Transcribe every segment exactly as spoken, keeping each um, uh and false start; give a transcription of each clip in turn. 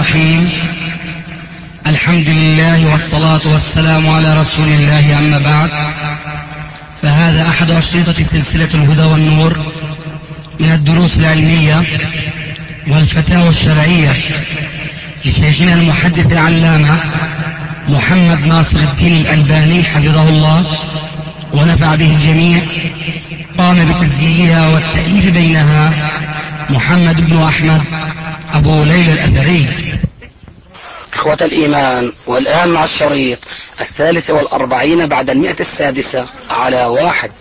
الرحيم. الحمد لله والصلاة والسلام على رسول الله، أما بعد، فهذا أحد أشرطة سلسلة الهدى والنور من الدروس العلمية والفتاوى الشرعية لشيخنا المحدث العلامة محمد ناصر الدين الألباني حفظه الله ونفع به الجميع. قام بتسجيلها والتأليف بينها محمد بن أحمد أبو ليلى الأثري. إخوة الإيمان، والآن مع الشريط الثالث والأربعين بعد المئة السادسة على واحد.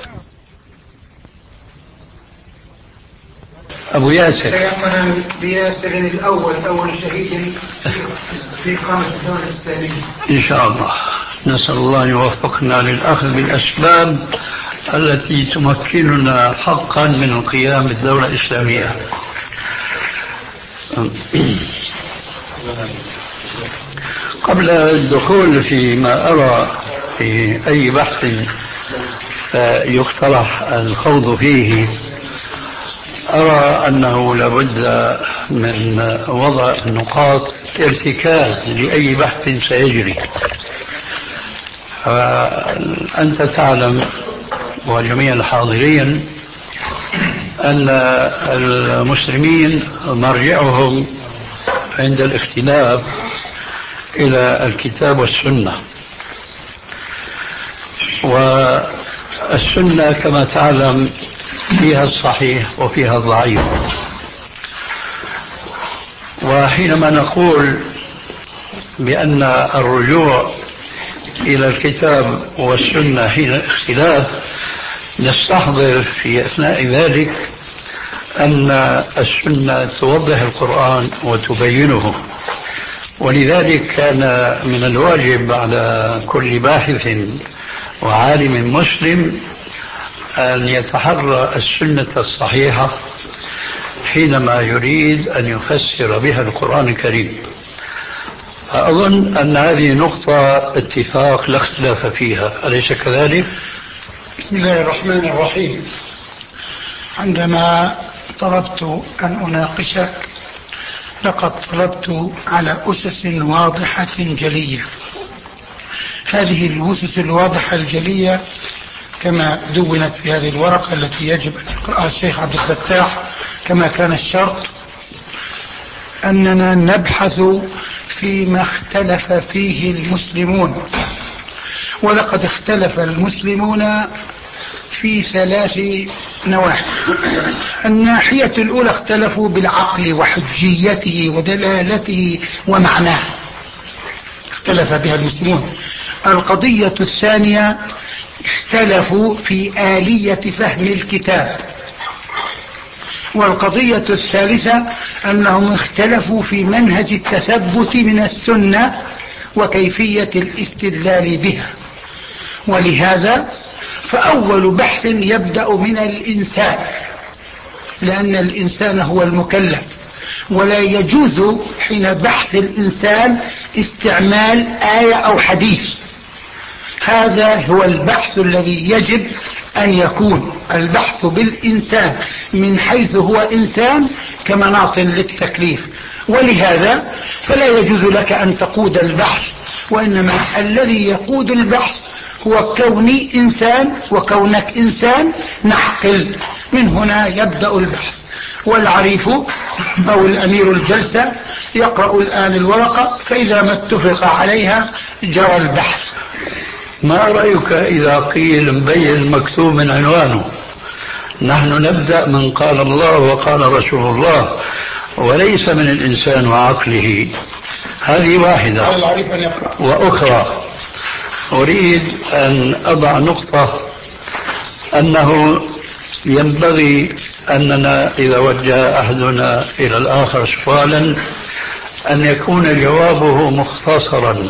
أبو ياسر تيمنا بياسر الأول أول شهيد في إقامة الدولة الإسلامية إن شاء الله. نسأل الله أن يوفقنا للأخذ بالأسباب التي تمكننا حقا من القيام بالدولة الإسلامية. قبل الدخول فيما أرى في أي بحث يقترح الخوض فيه، أرى أنه لابد من وضع نقاط ارتكاز لأي بحث سيجري. أنت تعلم وجميع الحاضرين أن المسلمين مرجعهم عند الاختلاف إلى الكتاب والسنة، والسنة كما تعلم فيها الصحيح وفيها الضعيف. وحينما نقول بأن الرجوع إلى الكتاب والسنة حين الاختلاف، نستحضر في أثناء ذلك أن السنة توضح القرآن وتبينه، ولذلك كان من الواجب على كل باحث وعالم مسلم أن يتحرى السنة الصحيحة حينما يريد أن يفسر بها القرآن الكريم. أظن أن هذه نقطة اتفاق لا اختلاف فيها، أليس كذلك؟ بسم الله الرحمن الرحيم. عندما طلبت أن أناقشك لقد طلبت على أسس واضحة جلية. هذه الأسس الواضحة الجلية كما دونت في هذه الورقة التي يجب أن يقرأها الشيخ عبد الفتاح كما كان الشرط، أننا نبحث فيما اختلف فيه المسلمون، ولقد اختلف المسلمون في ثلاث نواحي. الناحية الأولى اختلفوا بالعقل وحجيته ودلالته ومعناه، اختلف بها المسلمون. القضية الثانية اختلفوا في آلية فهم الكتاب. والقضية الثالثة أنهم اختلفوا في منهج التثبت من السنة وكيفية الاستدلال بها. ولهذا فأول بحث يبدأ من الإنسان، لأن الإنسان هو المكلف، ولا يجوز حين بحث الإنسان استعمال آية أو حديث. هذا هو البحث الذي يجب أن يكون البحث بالإنسان من حيث هو إنسان كمناط للتكليف. ولهذا فلا يجوز لك أن تقود البحث، وإنما الذي يقود البحث هو كوني إنسان وكونك إنسان نعقل. من هنا يبدأ البحث. والعريف أو الأمير الجلسة يقرأ الآن الورقة، فإذا ما اتفق عليها جرى البحث. ما رأيك إذا قيل مبين مكتوب من عنوانه؟ نحن نبدأ من قال الله وقال رسول الله، وليس من الإنسان وعقله. هذه واحدة. وأخرى أريد أن أضع نقطة، أنه ينبغي أننا إذا وجه أحدنا إلى الآخر سؤالا أن يكون جوابه مختصرا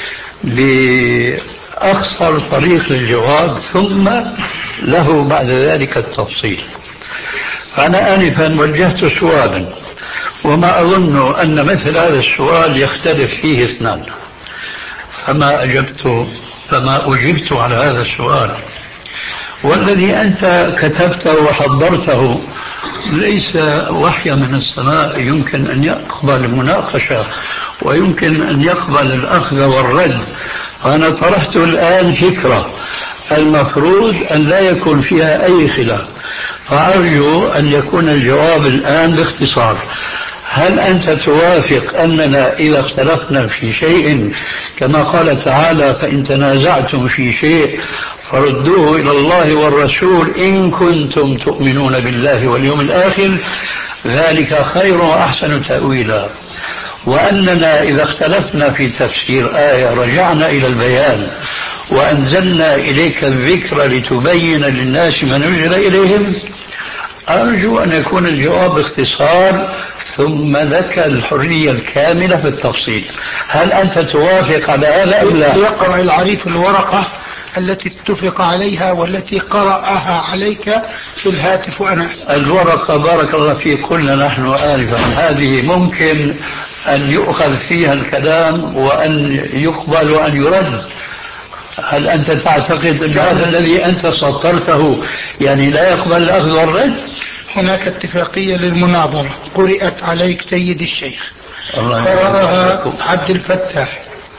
بأخصر طريق للجواب، ثم له بعد ذلك التفصيل. فأنا آنفا وجهت سؤالا، وما أظن أن مثل هذا السؤال يختلف فيه اثنان، فما أجبت فما أجبت على هذا السؤال. والذي أنت كتبته وحضرته ليس وحي من السماء يمكن أن يقبل المناقشة ويمكن أن يقبل الأخذ والرد. أنا طرحت الآن فكرة المفروض أن لا يكون فيها أي خلاف، فأرجو أن يكون الجواب الآن باختصار. هل أنت توافق أننا إذا اختلفنا في شيء كما قال تعالى فإن تنازعتم في شيء فردوه إلى الله والرسول إن كنتم تؤمنون بالله واليوم الآخر ذلك خير وأحسن تأويلا، وأننا إذا اختلفنا في تفسير آية رجعنا إلى البيان وأنزلنا إليك الذكر لتبين للناس ما نزل إليهم؟ أرجو أن يكون الجواب باختصار ثم لك الحرية الكاملة في التفصيل. هل أنت توافق على هذا أو لا؟ يقرأ العريف الورقة التي اتفق عليها والتي قرأها عليك في الهاتف وأنا أسأل. الورقة بارك الله فيك قلنا نحن آنفا هذه ممكن أن يؤخذ فيها الكلام وأن يقبل وأن يرد. هل أنت تعتقد أن هذا الذي أنت سطرته يعني لا يقبل الأخذ والرد؟ هناك اتفاقية للمناظرة قرأت عليك سيد الشيخ، قرأها عبد الفتاح،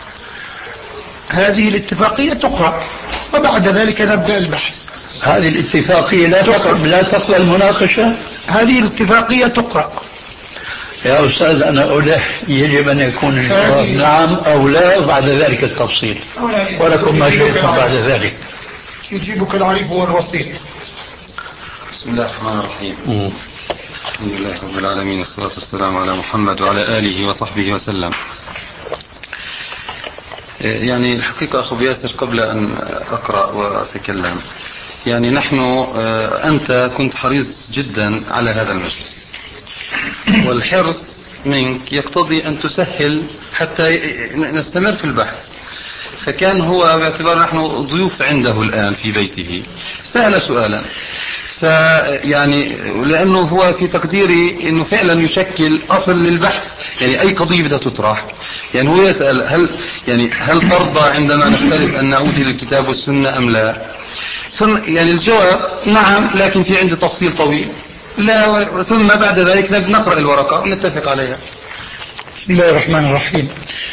هذه الاتفاقية تقرأ وبعد ذلك نبدأ البحث. هذه الاتفاقية لا تقبل لا تقبل المناقشة؟ هذه الاتفاقية تقرأ يا أستاذ. أنا ألح يجب أن يكون الجواب نعم أو لا وبعد ذلك التفصيل، ولكم ما شئتم بعد ذلك. يجيبك العريف هو الوسيط. بسم الله الرحمن الرحيم. الحمد لله رب العالمين والصلاة والسلام على محمد وعلى آله وصحبه وسلم. يعني الحقيقة أخو ياسر قبل أن أقرأ وأتكلم يعني نحن أنت كنت حريص جدا على هذا المجلس، والحرص منك يقتضي أن تسهل حتى نستمر في البحث. فكان هو باعتبار نحن ضيوف عنده الآن في بيته سأل سؤالا، فيعني لأنه هو في تقديري أنه فعلا يشكل أصل للبحث، يعني أي قضية بدها تطرح يعني هو يسأل هل يعني هل ترضى عندما نختلف أن نعود إلى الكتاب والسنة أم لا؟ ثم يعني الجواب نعم، لكن في عندي تفصيل طويل لا، ثم بعد ذلك نقرأ الورقة ونتفق عليها. بسم الله الرحمن الرحيم.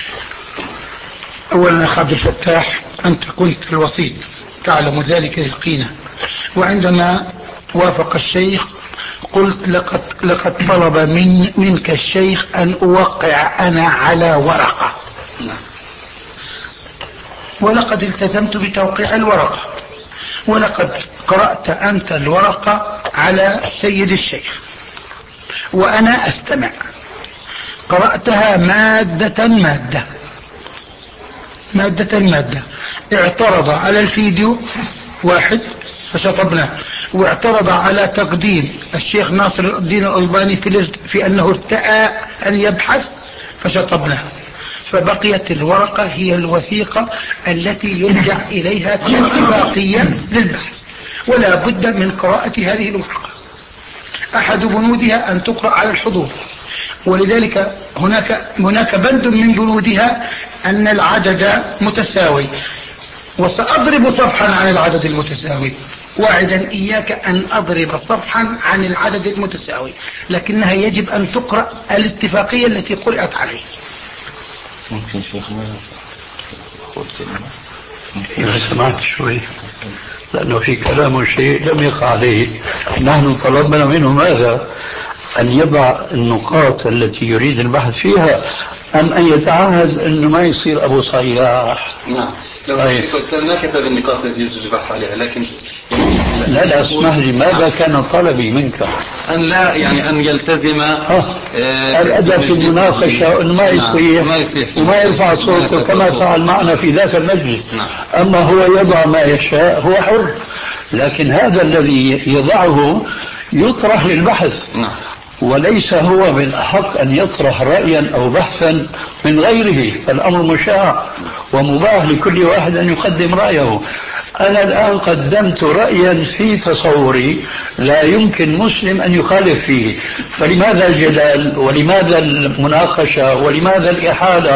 أولا أخ عبد الفتاح، أنت كنت الوسيط تعلم ذلك يقينا، وعندما وافق الشيخ قلت لقد, لقد طلب من منك الشيخ أن أوقع أنا على ورقة، ولقد التزمت بتوقيع الورقة، ولقد قرأت أنت الورقة على سيد الشيخ وأنا أستمع، قرأتها مادة مادة مادة مادة. اعترض على الفيديو واحد فشطبناه، واعترض على تقديم الشيخ ناصر الدين الألباني في, في أنه ارتأى أن يبحث فشطبناه، فبقيت الورقة هي الوثيقة التي يرجع إليها كاتفاقية للبحث، ولا بد من قراءة هذه الورقة. أحد بنودها أن تقرأ على الحضور، ولذلك هناك هناك بند من بنودها أن العدد متساوي، وسأضرب صفحا عن العدد المتساوي، واعدا إياك أن أضرب صفحا عن العدد المتساوي، لكنها يجب أن تقرأ الاتفاقية التي قرأت عليه. ممكن شيخنا أقول كلمة إذا سمعت شوي، لأنه في كلام شيء لم يقع عليه. نحن طلبنا منه ماذا؟ أن يضع النقاط التي يريد البحث فيها، أم أن يتعهد أنه ما يصير أبو صياح. نعم، لو الأستاذ ما كتب النقاط التي يجب البحث عليها، لكن لا لا اسمح لي، ماذا كان طلبي منك؟ أن لا يعني أن يلتزم آه. الأدب في المناقشة أنه ما يصيح نعم. وما يرفع صوته كما فعل معنا في ذاك المجلس. نعم. أما هو يضع ما يشاء هو حر، لكن هذا الذي يضعه يطرح للبحث. نعم. وليس هو من أحق أن يطرح رأيا أو بحثا من غيره، فالأمر مشاع ومباح لكل واحد أن يقدم رأيه. أنا الآن قدمت رأيا في تصوري لا يمكن مسلم أن يخالف فيه، فلماذا الجدال ولماذا المناقشة ولماذا الإحالة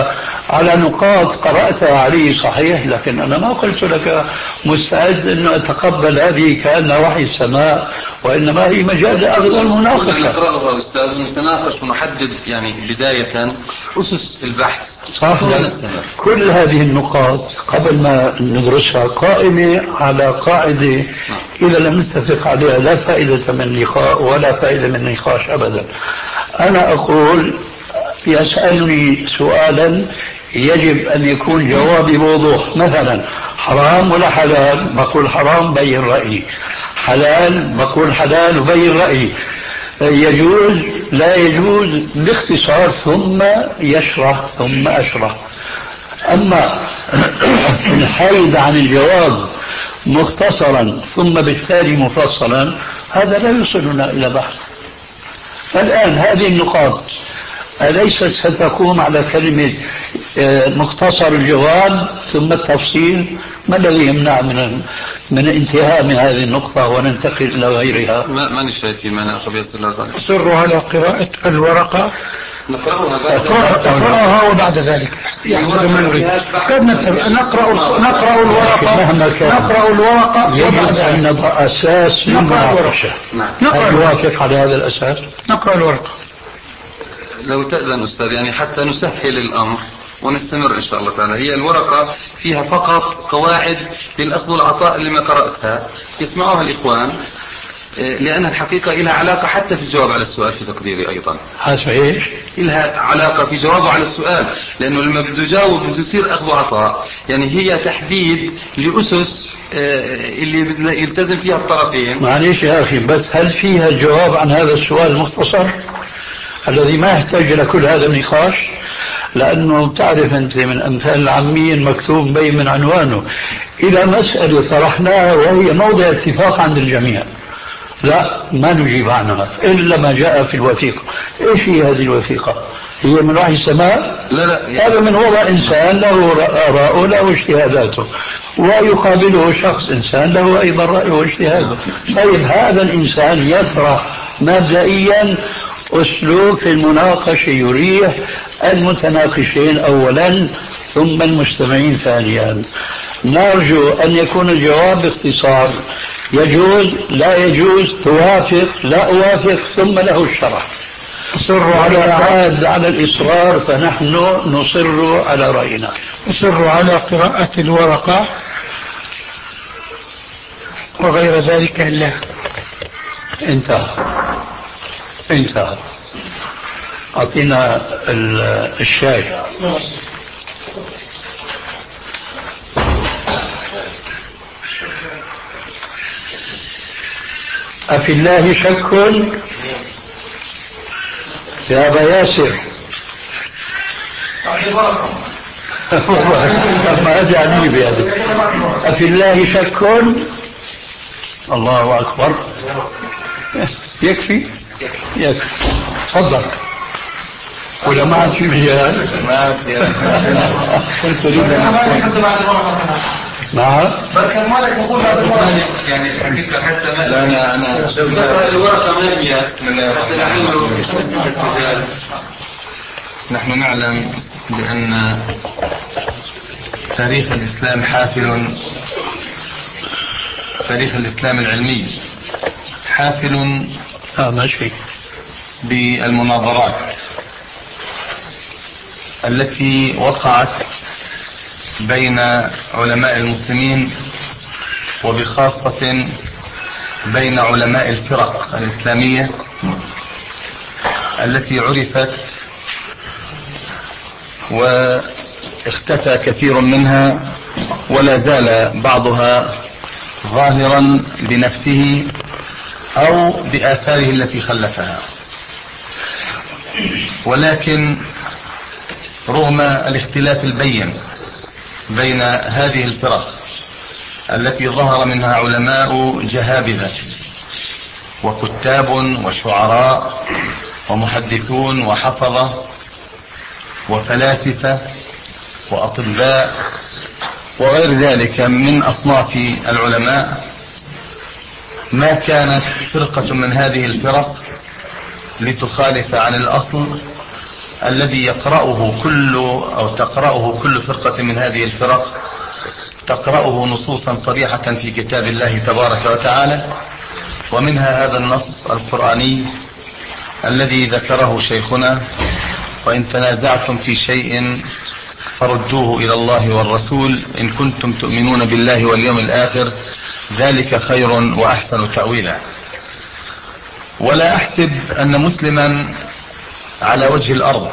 على نقاط قرأتها علي صحيح، لكن أنا ما قلت لك مستعد أن أتقبل هذه كأنها وحي السماء، وإنما هي مجال أخذ المناقشة. نقرأها أستاذ ونتناقش ونحدد يعني بداية أسس البحث. صح. كل هذه النقاط قبل ما ندرسها قائمة على قاعدة إذا لم نتفق عليها لا فائدة من اللقاء ولا فائدة من النقاش أبدا. أنا أقول يسألني سؤالا يجب أن يكون جوابي بوضوح، مثلا حرام ولا حلال؟ بقول حرام بين رأيي، حلال بقول حلال وبين رأيي، يجوز لا يجوز باختصار ثم يشرح ثم أشرح. أما الحيد عن الجواب مختصرا ثم بالتالي مفصلا هذا لا يوصلنا إلى بحث. فالآن هذه النقاط أليست ستقوم على كلمة مختصر الجواب ثم التفصيل؟ ما الذي يمنع من من انتهاء من هذه النقطة وننتقل إلى غيرها؟ ما ماني شايف في مانع أخي ياسر الله تعالى. أصر على قراءة الورقة، نقرأها بعد نقرأها وبعد ذلك يحدث ما نريد. نقرأ نقرأ الورقة نقرأ الورقة يجب أن نضع أساس للمناقشة. هل يوافق على هذا الأساس؟ نقرأ الورقة لو تأذن أستاذ، يعني حتى نسهل الأمر ونستمر إن شاء الله تعالى. هي الورقة فيها فقط قواعد للأخذ والعطاء اللي ما قرأتها يسمعوها الإخوان، لأن الحقيقة لها علاقة حتى في الجواب على السؤال في تقديري أيضا. إيش؟ لها علاقة في جوابه على السؤال، لأنه لما بده يجاوب بده يصير أخذ وعطاء، يعني هي تحديد لأسس اللي يلتزم فيها الطرفين. معليش يا أخي، بس هل فيها الجواب عن هذا السؤال المختصر الذي ما يحتاج إلى كل هذا النقاش؟ لأنه تعرف أنت من أمثال العاميين مكتوب بين من عنوانه إلى مسألة طرحناها وهي موضع اتفاق عند الجميع، لا ما نجيب عنها إلا ما جاء في الوثيقة. إيش هي هذه الوثيقة؟ هي من وحي السماء؟ لا لا، هذا من وضع إنسان له آراءه له اجتهاداته، ويقابله شخص إنسان له أيضا رأيه واجتهاده. طيب هذا الإنسان يطرح مبدئيا أسلوب في المناقشة يريح المتناقشين أولا ثم المستمعين ثانيا. نرجو أن يكون الجواب باختصار، يجوز لا يجوز، توافق لا أوافق، ثم له الشرح. أصر على عاد على الإصرار فنحن نصر على رأينا. أصر على قراءة الورقة وغير ذلك لا. انتهى انتهى. أعطينا الشاي. أفي الله شك يا أبا ياسر؟ ما أدري عني بهذا. أفي الله شك؟ الله أكبر. يكفي يكفي. تفضل. ولا ما عاد في مجال؟ ما عاد كنت تريد نعم. بس كان مالك نقول بعد المرة يعني حقيقة حتى ما لا أنا أنا الورقة ما هي بسم الله الرحمن الرحيم. نحن نعلم بأن تاريخ الإسلام حافل، تاريخ الإسلام العلمي حافل آه ماشي بالمناظرات التي وقعت بين علماء المسلمين وبخاصة بين علماء الفرق الإسلامية التي عرفت واختفى كثير منها ولا زال بعضها ظاهرا بنفسه أو بآثاره التي خلفها. ولكن رغم الاختلاف البين بين هذه الفرق التي ظهر منها علماء جهابذة وكتاب وشعراء ومحدثون وحفظة وفلاسفة وأطباء وغير ذلك من أصناف العلماء، ما كانت فرقة من هذه الفرق لتخالف عن الأصل الذي يقرأه كل أو تقرأه كل فرقة من هذه الفرق تقرأه نصوصا صريحة في كتاب الله تبارك وتعالى، ومنها هذا النص القرآني الذي ذكره شيخنا: وإن تنازعتم في شيء فردوه إلى الله والرسول إن كنتم تؤمنون بالله واليوم الآخر ذلك خير وأحسن تأويلا. ولا أحسب أن مسلما على وجه الأرض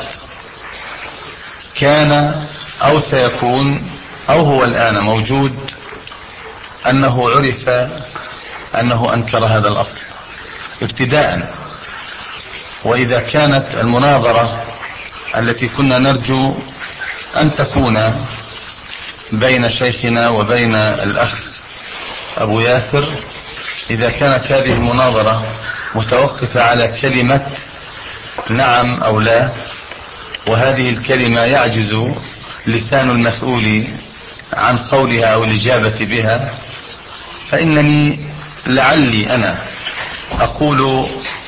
كان أو سيكون أو هو الآن موجود أنه عرف أنه أنكر هذا الأصل ابتداء. وإذا كانت المناظرة التي كنا نرجو أن تكون بين شيخنا وبين الأخ أبو ياسر، إذا كانت هذه المناظرة متوقفة على كلمة نعم أو لا، وهذه الكلمة يعجز لسان المسؤول عن قولها أو الإجابة بها، فإنني لعلي أنا أقول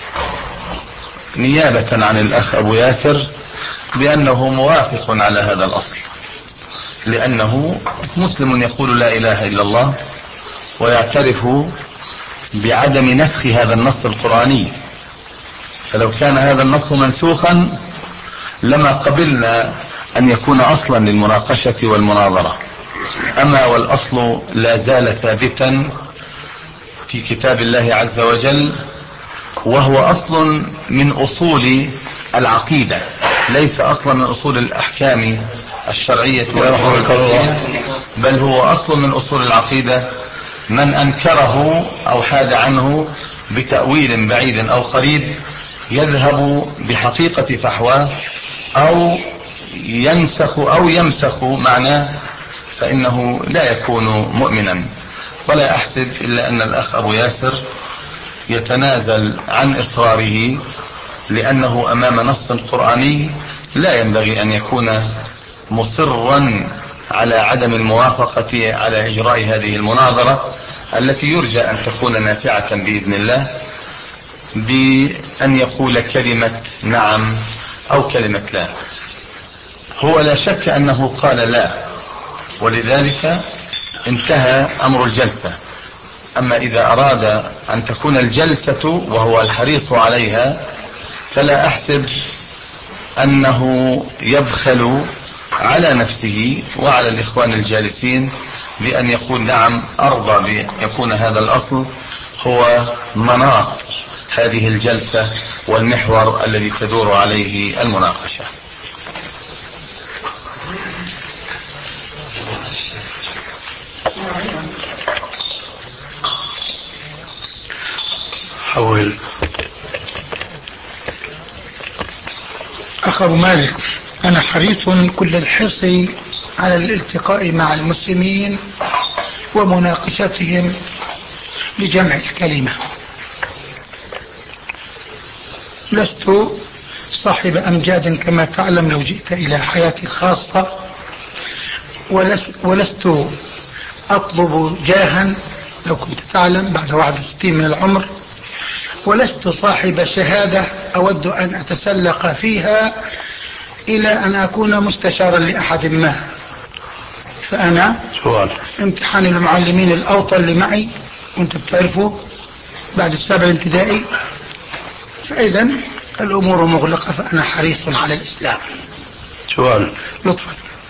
نيابة عن الأخ أبو ياسر بأنه موافق على هذا الأصل، لأنه مسلم يقول لا إله إلا الله ويعترف بعدم نسخ هذا النص القرآني. فلو كان هذا النص منسوخا لما قبلنا أن يكون أصلا للمناقشة والمناظرة. أما والأصل لا زال ثابتا في كتاب الله عز وجل، وهو أصل من أصول العقيدة، ليس أصلا من أصول الأحكام الشرعية والحكمية، بل هو أصل من أصول العقيدة. من أنكره أو حاد عنه بتأويل بعيد أو قريب يذهب بحقيقة فحواه أو ينسخ أو يمسخ معناه، فإنه لا يكون مؤمنا. ولا أحسب إلا أن الأخ أبو ياسر يتنازل عن إصراره لأنه أمام نص قرآني لا ينبغي أن يكون مصرا على عدم الموافقة على إجراء هذه المناظرة التي يرجى أن تكون نافعة بإذن الله، بأن يقول كلمة نعم أو كلمة لا. هو لا شك أنه قال لا، ولذلك انتهى أمر الجلسة. أما إذا أراد أن تكون الجلسة وهو الحريص عليها فلا أحسب أنه يبخل على نفسه وعلى الإخوان الجالسين بأن يقول نعم أرضى بأن يكون هذا الأصل هو مناط هذه الجلسة والمحور الذي تدور عليه المناقشة. حول أخ أبو مالك، أنا حريص كل الحرص على الالتقاء مع المسلمين ومناقشتهم لجمع الكلمة. لست صاحب أمجاد كما تعلم لو جئت إلى حياتي الخاصة، ولست أطلب جاها لو كنت تعلم بعد واحد وستين من العمر، ولست صاحب شهادة أود أن أتسلق فيها إلى أن أكون مستشارا لأحد ما. فأنا سؤال امتحان المعلمين الأوطى اللي معي وانت بتعرفه بعد السابع الابتدائي، فإذا الأمور مغلقة، فأنا حريص على الإسلام. سؤال لطفا،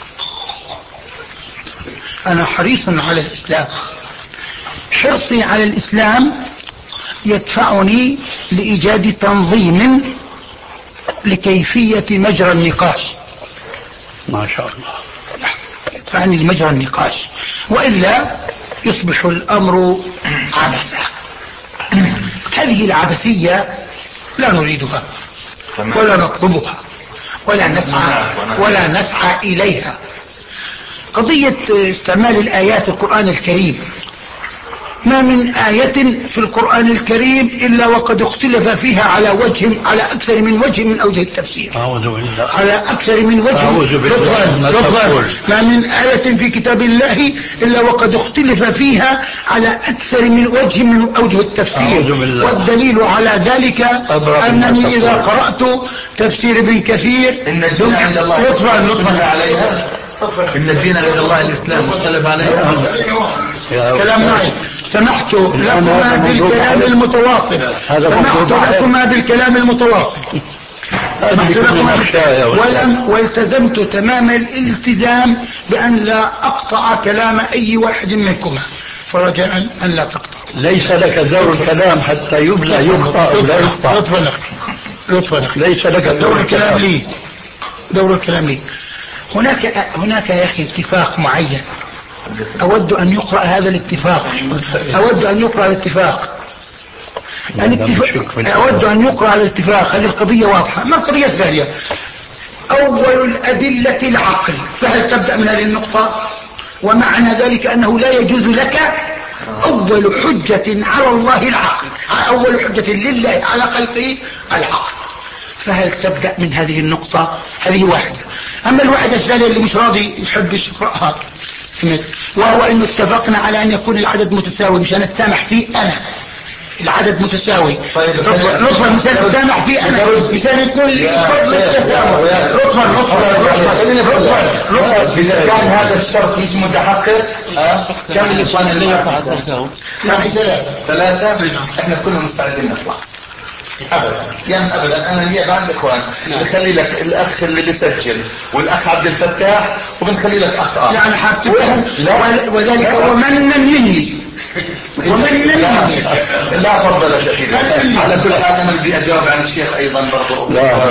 أنا حريص على الإسلام. حرصي على الإسلام يدفعني لإيجاد تنظيم لكيفية مجرى النقاش. ما شاء الله. يدفعني لمجرى النقاش، وإلا يصبح الأمر عبثا. هذه العبثية لا نريدها ولا نطلبها ولا نسعى ولا نسعى إليها. قضية استعمال الآيات القرآن الكريم ما من آية في القرآن الكريم إلا وقد اختلف فيها على وجه على أكثر من وجه من أوجه التفسير. أعوذ بالله. على أكثر من وجه. أعوذ بالله. لطفا. ما من آية في كتاب الله إلا وقد اختلف فيها على أكثر من وجه من أوجه التفسير. والدليل على ذلك أنني إذا قرأت تفسير ابن كثير إن الدين عند الله لطفا لطفا عليها. إن الدين عند الله الإسلام مختلف عليها. كلام معي. سمحت لكما بالكلام المتواصل. سمحت لكما بالكلام المتواصل. سمحت لكما ولم والتزمت تمام الالتزام بأن لا أقطع كلام أي واحد منكما، فرجاء أن لا تقطع. ليس لك دور الكلام حتى يبلى يخطأ أو لا يخطأ. لطفا لطفا ليس لك دور الكلام لي. دور الكلام لي. هناك هناك يا أخي اتفاق معين، أود أن يقرأ هذا الاتفاق. أود أن يقرأ الاتفاق. الاتفاق أود أن يقرأ الاتفاق. هذه القضية واضحة. ما القضية الثانية؟ أول الأدلة العقل. فهل تبدأ من هذه النقطة؟ ومعنى ذلك أنه لا يجوز لك أول حجة على الله العقل. أول حجة لله على خلقه العقل. فهل تبدأ من هذه النقطة؟ هذه واحدة. أما الواحدة الثانية اللي مش راضي يحب يقرأها، وهو أنه اتفقنا على أن يكون العدد متساوي مشان أتسامح فيه أنا. العدد متساوي. لطفا مشان أتسامح فيه أنا، مشان يكون لي فضل التساوي. لطفا لطفا لطفا إذا كان هذا الشرط مش متحقق كم الإخوان اللي يقع أسرته؟ يعني ثلاثة. ثلاثة. إحنا كلنا مستعدين نطلع. ابدا يعني ابدا. انا لي بعض الاخوان بخلي لك الاخ اللي بيسجل والاخ عبد الفتاح وبنخلي لك اخ اخر يعني حاطط وذلك ومنا مني ومنا مني. لا فضل شيخي. على كل حال انا بدي اجاوب عن الشيخ ايضا برضه.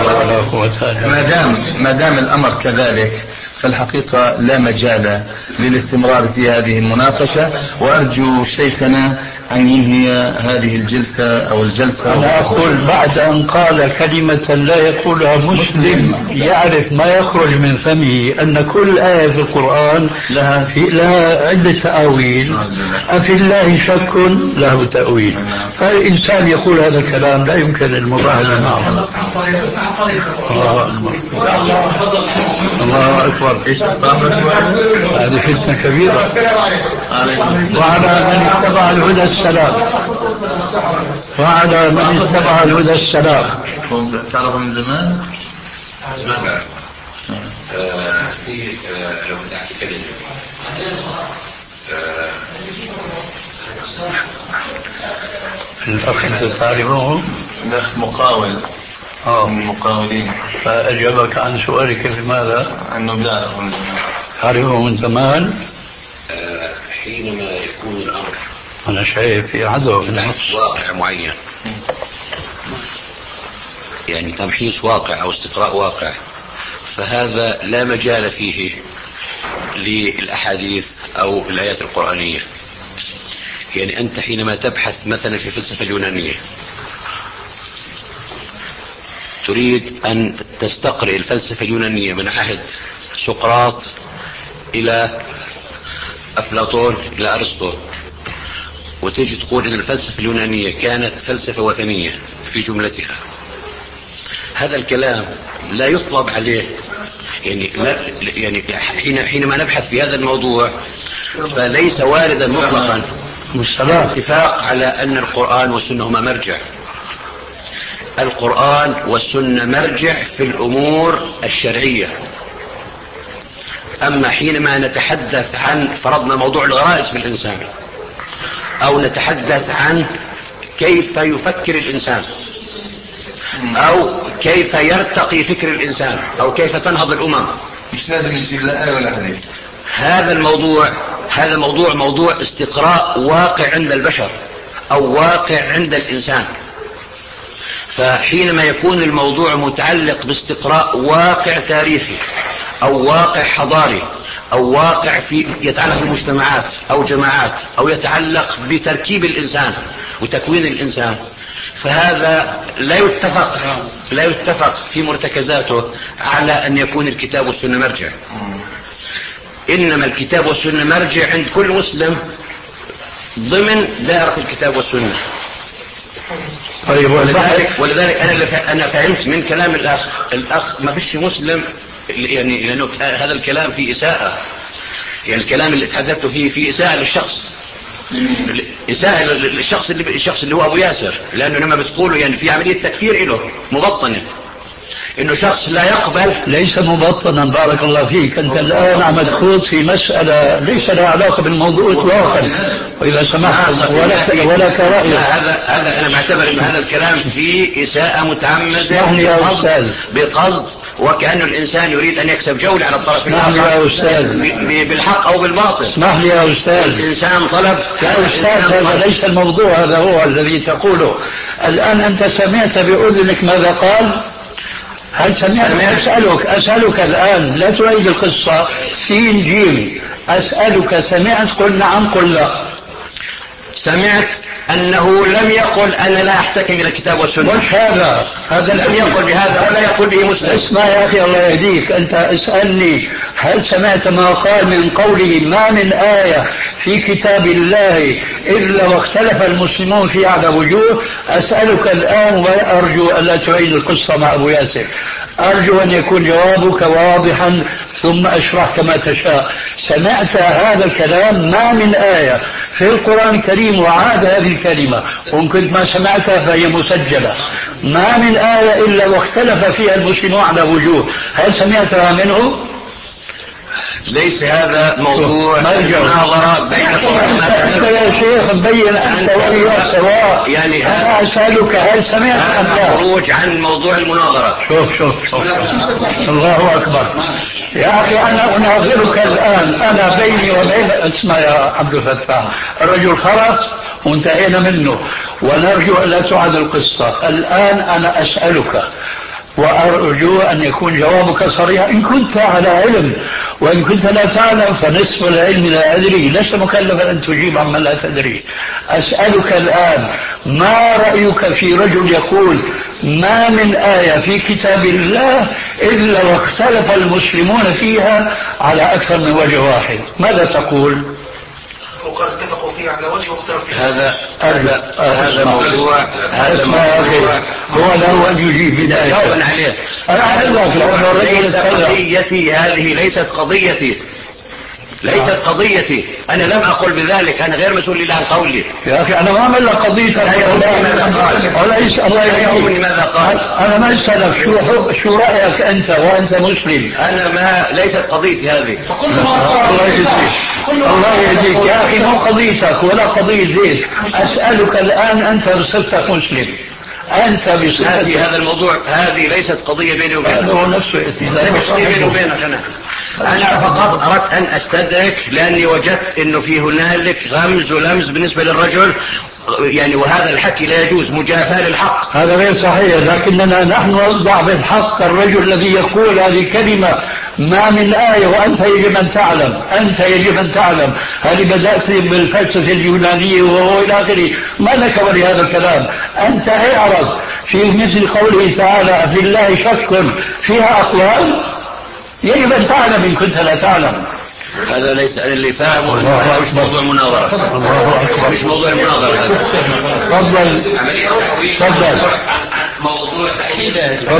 ما دام ما دام الامر كذلك فالحقيقة لا مجال للاستمرار في هذه المناقشة، وأرجو شيخنا أن ينهي هذه الجلسة أو الجلسة. أنا أقول بعد أن قال كلمة لا يقولها مسلم يعرف ما يخرج من فمه أن كل آية في القرآن لها, في لها عدة تأويل. أفي الله شك له تأويل. فالإنسان يقول هذا الكلام لا يمكن المباهلة معه. الله أكبر. الله أكبر. إيش صابت هذه فتنة كبيرة. وعلى من اتبع الهدى السلام. وعلى من اتبع الهدى السلام. تعرفوا من زمان؟ زمان في لو كنت أتكلم الأخ أنت تعرفه؟ نفس مقاول. آه. من المقاولين. فأجابك عن سؤالك لماذا؟ أنه بيعرفه من زمان. تعرفه من زمان؟ آه حينما يكون الأمر أنا شايف في عدو من واقع معين، يعني تمحيص واقع أو استقراء واقع، فهذا لا مجال فيه للأحاديث أو الآيات القرآنية. يعني أنت حينما تبحث مثلا في الفلسفة اليونانية تريد أن تستقرئ الفلسفة اليونانية من عهد سقراط إلى أفلاطون إلى أرسطو، وتجي تقول إن الفلسفة اليونانية كانت فلسفة وثنية في جملتها. هذا الكلام لا يطلب عليه. يعني يعني حين حينما نبحث في هذا الموضوع فليس واردا مطلقا الاتفاق على أن القرآن والسنة هما مرجع. القرآن والسنة مرجع في الأمور الشرعية. أما حينما نتحدث عن فرضنا موضوع الغرائز في الإنسان، أو نتحدث عن كيف يفكر الإنسان، أو كيف يرتقي فكر الإنسان، أو كيف تنهض الأمم، مش لازم نجيب لا آية ولا حديث. هذا الموضوع هذا موضوع موضوع استقراء واقع عند البشر أو واقع عند الإنسان. فحينما يكون الموضوع متعلق باستقراء واقع تاريخي أو واقع حضاري أو واقع في يتعلق بمجتمعات أو جماعات أو يتعلق بتركيب الإنسان وتكوين الإنسان، فهذا لا يتفق لا يتفق في مرتكزاته على أن يكون الكتاب والسنة مرجع. إنما الكتاب والسنة مرجع عند كل مسلم ضمن دائرة الكتاب والسنة. طيب ولذلك, ولذلك أنا أنا فهمت من كلام الأخ الأخ ما فيش مسلم يعني لأنه هذا الكلام فيه إساءة، يعني الكلام اللي تحدثته فيه فيه إساءة للشخص، إساءة للشخص اللي الشخص اللي هو أبو ياسر، لأنه لما بتقولوا يعني في عملية تكفير له مبطنة، إنه شخص لا يقبل. ليس مبطنا بارك الله فيك، أنت الآن عم تخوض في مسألة ليس لها علاقة بالموضوع إطلاقا، وإذا سمحت ولك ولك رأي. هذا هذا أنا بعتبر إن هذا الكلام فيه إساءة متعمدة بقصد, بقصد وكأنه الإنسان يريد أن يكسب جولة على الطرف الآخر بالحق أو بالباطل. اسمح لي يا أستاذ. الإنسان طلب يا أستاذ هذا ليس الموضوع، هذا هو الذي تقوله الآن. أنت سمعت بأذنك ماذا قال؟ هل سمعت؟ أسألك أسألك الآن، لا تعيد القصة. سين جيم أسألك سمعت؟ قل نعم قل لا. سمعت أنه لم يقل أنا لا أحتكم إلى الكتاب والسنة. مش هذا هذا لم يقل بهذا ولا يقول به مسلم. اسمع يا أخي الله يهديك، أنت اسألني هل سمعت ما قال من قوله ما من آية في كتاب الله إلا واختلف المسلمون فيه على وجوه؟ أسألك الآن وأرجو ألا تعيد القصة مع أبو ياسر، أرجو أن يكون جوابك واضحا ثم أشرح كما تشاء. سمعت هذا الكلام ما من آية في القرآن الكريم، وعاد هذه الكلمة وإن كنت ما سمعتها فهي مسجلة، ما من آية إلا واختلف فيها المسلمون على وجوه، هل سمعتها منه؟ ليس هذا موضوع مناظرة بينكم. أنت يا شيخ مبين أنت وإياه سواء، يعني أنا أسألك هل سمعت أم لا؟ خروج عن موضوع المناظرة. شوف شوف شوف الله أكبر يا أخي، أنا أناظرك الآن، أنا بيني وبين اسمع يا عبد الفتاح، الرجل خلص وانتهينا منه، ونرجو أن لا تعاد القصة. الآن أنا أسألك وأرجو أن يكون جوابك صريحا، إن كنت على علم، وإن كنت لا تعلم فنصف العلم لا أدري، لست مكلفا أن تجيب عما لا تدري. أسألك الآن ما رأيك في رجل يقول ما من آية في كتاب الله إلا واختلف المسلمون فيها على أكثر من وجه واحد، ماذا تقول؟ وقد اتفقوا فيه على وجه واختلفوا فيه. هذا هذا هذا موضوع هذا موضوع هو له أن يجيب بداية جوابا عليه. ليس قضيتي هذه، ليست قضيتي ليست قضيتي أنا لم أقل بذلك، أنا غير مسؤول إلا عن قولي. يا أخي أنا ما أعمل لك قضيتك وليس الله يهديك. ماذا قال؟ أنا ما أسألك شو شو رأيك أنت وأنت مسلم. أنا ما ليست قضيتي هذه. الله يهديك الله يهديك يا أخي، مو قضيتك ولا قضية زيد. أسألك الآن أنت بصفتك مسلم، أنت بصفتك هذا الموضوع، هذه ليست قضية بيني وبينك. هذا هو نفسه يأتي قضية بيني وبينك. أنا أنا فقط أردت أن أستدرك، لأني وجدت أنه في هنالك غمز ولمز بالنسبة للرجل، يعني وهذا الحكي لا يجوز، مجافاة للحق. هذا غير صحيح، لكننا نحن نصدع بالحق. الرجل الذي يقول هذه الكلمة ما من آية وأنت يجب أن تعلم، أنت يجب أن تعلم، هذه بدأت بالفلسفة اليونانية وهو إلى آخره، ما لك ولهذا الكلام. أنت اعرض في مثل قوله تعالى في الله شك فيها أقوال، يجب أن تعلم إن كنت لا تعلم. هذا ليس أنا اللي فاهمه، هذا مش موضوع مناظرة، مش موضوع المناظرة هذا. تفضل تفضل موضوع تحديد.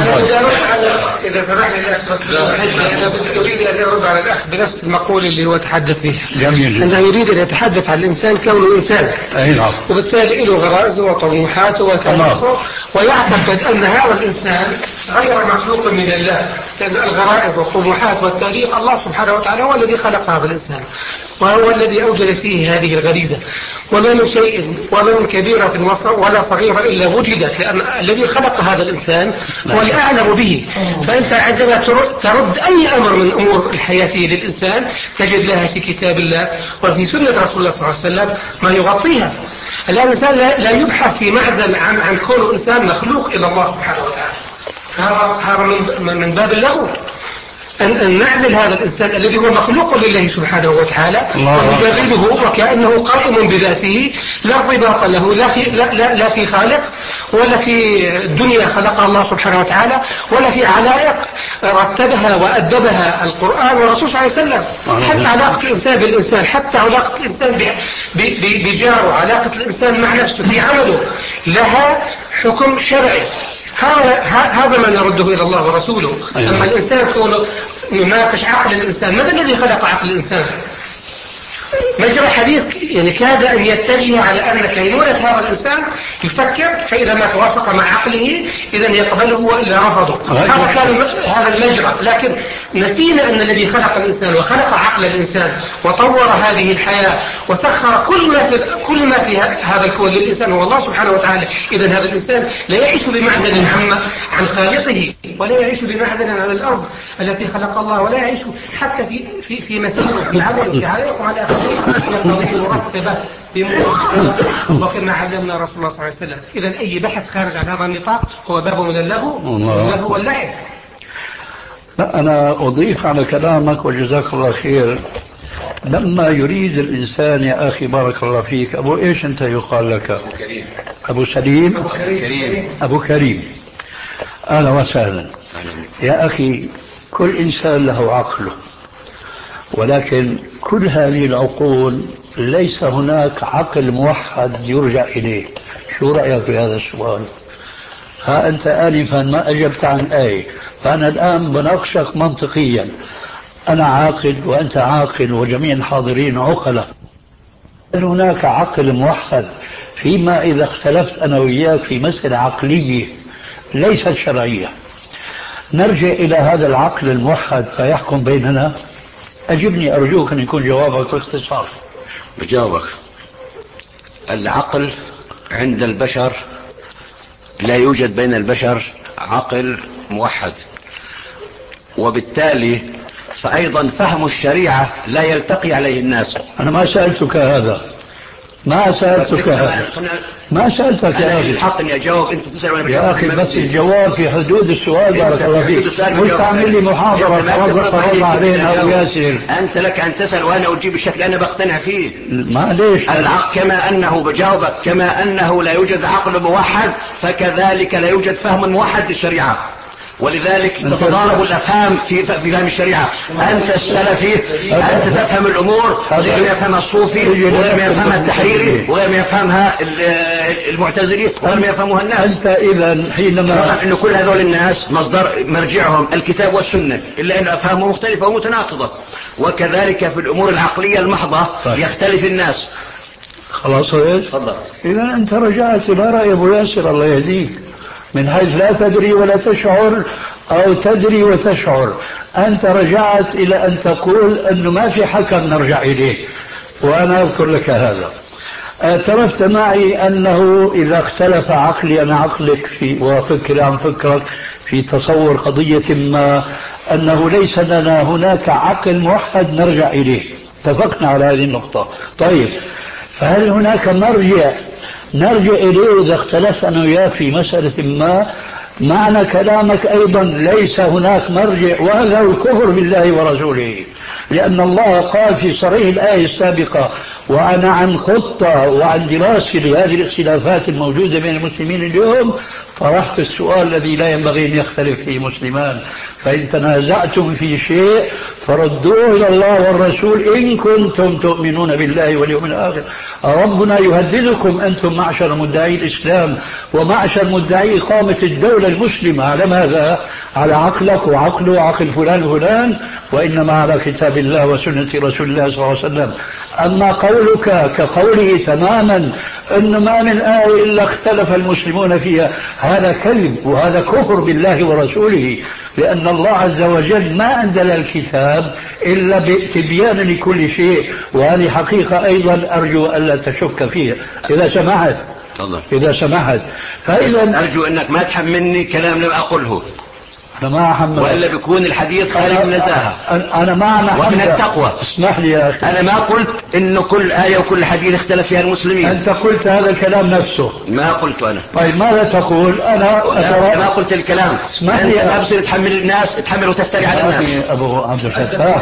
إذا سمحنا الأخ بس أريد أن أرد على الأخ بنفس المقولة اللي هو تحدث فيها. جميل. أنه يريد أن يتحدث عن الإنسان كونه إنسان، أي نعم، وبالتالي له غرائزه وطموحاته وتاريخه، ويعتقد أن هذا الإنسان غير مخلوق من الله، لأن الغرائز والطموحات والتاريخ الله سبحانه وتعالى هو الذي خلق هذا الإنسان، وهو الذي أوجد فيه هذه الغريزة، وما من شيء وما من كبيرة ولا صغيرة إلا وجدت، لأن الذي خلق هذا الإنسان هو الأعلم به. فأنت عندما ترد أي أمر من أمور الحياة للإنسان تجد لها في كتاب الله وفي سنة رسول الله صلى الله عليه وسلم ما يغطيها. الآن الإنسان لا يبحث في معزل عن عن كونه إنسان مخلوق إلى الله سبحانه وتعالى، هذا من من باب اللغو، أن نعزل هذا الإنسان الذي هو مخلوق لله سبحانه وتعالى ونجرده وكأنه قائم بذاته، لا ارتباط له لا في, لا, لا, لا في خالق ولا في الدنيا خلقها الله سبحانه وتعالى ولا في علائق رتبها وأدبها القرآن والرسول صلى الله عليه وسلم. حتى علاقة الإنسان بالإنسان، حتى علاقة الإنسان بجاره، علاقة الإنسان مع نفسه في عمله لها حكم شرعي. هذا ما نرده إلى الله ورسوله. أما الإنسان يقول نناقش عقل الإنسان، ماذا الذي خلق عقل الإنسان؟ مجرى حديث يعني كاد أن يتجه على أن كينونة هذا الإنسان يفكر، فإذا ما توافق مع عقله إذا يقبله وإلا رفضه. هذا كان هذا المجرى. لكن نسينا أن الذي خلق الإنسان وخلق عقل الإنسان وطور هذه الحياة وسخر كل ما في كل ما في هذا الكون للإنسان هو الله سبحانه وتعالى. إذا هذا الإنسان لا يعيش بمعزل عن عن خالقه، ولا يعيش بمعزل عن الأرض التي خلق الله، ولا يعيش حتى في في في مسيره في عمله في حياته على آخره قضية مرتبة بمرتبة وكما علمنا رسول الله صلى الله عليه وسلم. إذا أي بحث خارج عن هذا النطاق هو باب من اللهو واللهو واللعب. لا، أنا أضيف على كلامك وجزاك الله خير. لما يريد الإنسان يا أخي بارك الله فيك، أبو إيش أنت يقال لك؟ أبو كريم. أبو سليم؟ أبو كريم. أبو كريم، أهلا وسهلا. يا أخي كل إنسان له عقله، ولكن كل هذه العقول ليس هناك عقل موحد يرجع إليه. شو رأيك في هذا السؤال؟ ها أنت آنفا ما أجبت عن آية، فأنا الآن بناقشك منطقيا. أنا عاقل وأنت عاقل وجميع الحاضرين عقلاء. هل هناك عقل موحد فيما إذا اختلفت أنا وياك في مسألة عقلية ليست شرعية نرجع إلى هذا العقل الموحد فيحكم بيننا؟ أجبني أرجوك أن يكون جوابك باختصار. بجاوبك. العقل عند البشر لا يوجد بين البشر عقل موحد، وبالتالي فأيضا فهم الشريعة لا يلتقي عليه الناس. أنا ما سألتك هذا، ما سألتك هذا، ما سألتك يا أخي. الحق إني أجاوب، أنت تسأل وأنا بجاوب يا أخي، بس الجواب في حدود السؤال بارك الله فيك. مش تعمل لي محاضرة توظف علينا أبو ياسر. أنت لك أن تسأل وأنا أجيب بالشكل أنا بقتنع فيه. معليش. العقل كما أنه بجاوبك كما أنه لا يوجد عقل موحد فكذلك لا يوجد فهم موحد للشريعة، ولذلك تتضارب الأفهام في فهم الشريعة. أنت السلفي أنت تفهم الأمور غير ما يفهمها الصوفي وغير ما يفهمها التحريري وغير ما يفهمها المعتزلي وغير ما يفهمها الناس. أنت إذا حينما إنه كل هذول الناس مصدر مرجعهم الكتاب والسنة، إلا أن أفهامهم مختلفة ومتناقضة. وكذلك في الأمور العقلية المحضة يختلف الناس. خلاص هيك. تفضل. إذا أنت رجعت إلى رأي أبو ياسر الله يهديك، من حيث لا تدري ولا تشعر أو تدري وتشعر. أنت رجعت إلى أن تقول أنه ما في حكم نرجع إليه، وأنا أذكر لك هذا. اعترفت معي أنه إذا اختلف عقلي أنا عقلك في وفكري عن فكرك في تصور قضية ما، أنه ليس لنا هناك عقل موحد نرجع إليه. اتفقنا على هذه النقطة. طيب، فهل هناك مرجع نرجع إليه إذا اختلفت أنا وياك في مسألة ما؟ معنى كلامك أيضا ليس هناك مرجع، وهذا الكفر بالله ورسوله، لأن الله قال في صريح الآية السابقة: وأنا عن خطة وعن دراسة لهذه الاختلافات الموجودة بين المسلمين اليوم طرحت السؤال الذي لا ينبغي أن يختلف فيه مسلمان: فإن تنازعتم في شيء فردوه إلى الله والرسول إن كنتم تؤمنون بالله واليوم الآخر. ربنا يهددكم أنتم معشر مدعي الإسلام ومعشر مدعي إقامة الدولة المسلمة. على ماذا؟ على عقلك وعقله وعقل فلان وفلان، وإنما على كتاب الله وسنة رسول الله صلى الله عليه وسلم. أما قولك كقوله تماما أن ما من آية إلا اختلف المسلمون فيها، هذا كذب وهذا كفر بالله ورسوله، لأن الله عز وجل ما أنزل الكتاب إلا بتبيان لكل شيء، وهذه حقيقة أيضا أرجو ألا تشك فيها إذا سمحت. إذا سمحت فإذا أرجو أنك ما تحملني كلام لم أقله، أنا ما أحمل، وإلا بيكون الحديث خارج من النزاهة أنا ما ومن التقوى. اسمح لي يا أخي، أنا ما قلت إنه كل آية وكل حديث اختلف فيها المسلمين. أنت قلت هذا الكلام نفسه. ما قلت أنا. طيب ماذا تقول؟ أنا أترى... ما قلت الكلام. اسمح لي، أنت أبصر تحمل الناس، تحمل وتفتري على الناس. أبو عبد الفتاح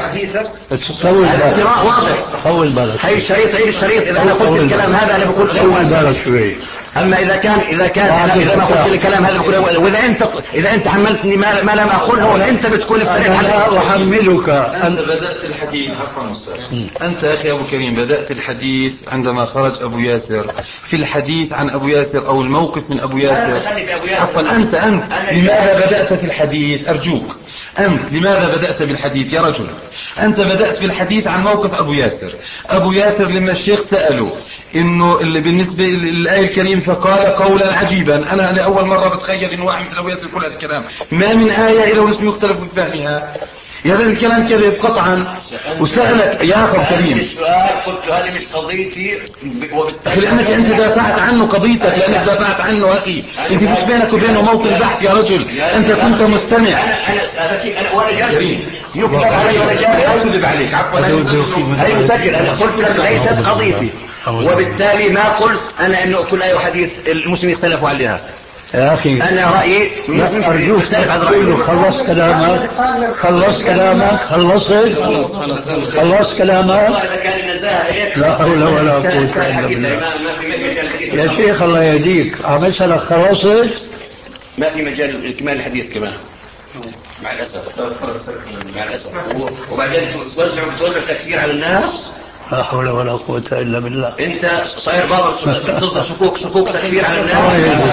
طول الافتراء واضح. طول بالك. هاي الشريط، هاي الشريط. إذا أنا قلت الكلام هذا أنا بقول طول بالك شوي. اما اذا كان اذا كان انا اذا ما قلت الكلام هذا بقول، واذا انت اذا انت حملتني ما, ما لم اقوله وانت بتكون افتريت علي. انا احملك. انت بدات الحديث عفوا مستر. انت يا اخي ابو كريم بدات الحديث عندما خرج ابو ياسر في الحديث عن ابو ياسر او الموقف من ابو ياسر. عفوا انت انت لماذا بدات في الحديث؟ ارجوك أنت لماذا بدأت بالحديث يا رجل؟ أنت بدأت بالحديث عن موقف أبو ياسر. أبو ياسر لما الشيخ سأله إنه اللي بالنسبة للآية الكريم فقال قولا عجيبا. أنا أنا أول مرة بتخيل إنه واحد مثل أبو ياسر كل هذا الكلام. ما من آية إلا ونسمي يختلف في فهمها. يا هذا الكلام كذب قطعا. وسألك يا أخي الكريم السؤال قلت هذه مش قضيتي وبالتالي لأنك أنت دافعت عنه قضيتك لأنك دافعت عنه أخي. أنت مش بينك وبينه موطن بحث يا رجل. أنت كنت مستمع. أنا أنا أسألك أنا وأنا جالس يكتب علي وأنا جالس أكذب عليك. عفوا هذه مسجل. أنا قلت لك ليست قضيتي وبالتالي ما قلت أنا إنه كل أي حديث المسلمين اختلفوا عليها يا أخي. أنا رأيي أرجوك خلص كلامك خلص كلامك خلصت خلص كلامك. لا حول ولا قوة إلا بالله. يا شيخ الله يهديك عم أسألك خلصت. ما في مجال لكمال الحديث كمان مع الأسف مع الأسف. وبعدين توزع توزع تكفير على الناس. لا حول ولا قوة إلا بالله. أنت صاير بابا تصدر صكوك صكوك تكفير على الناس.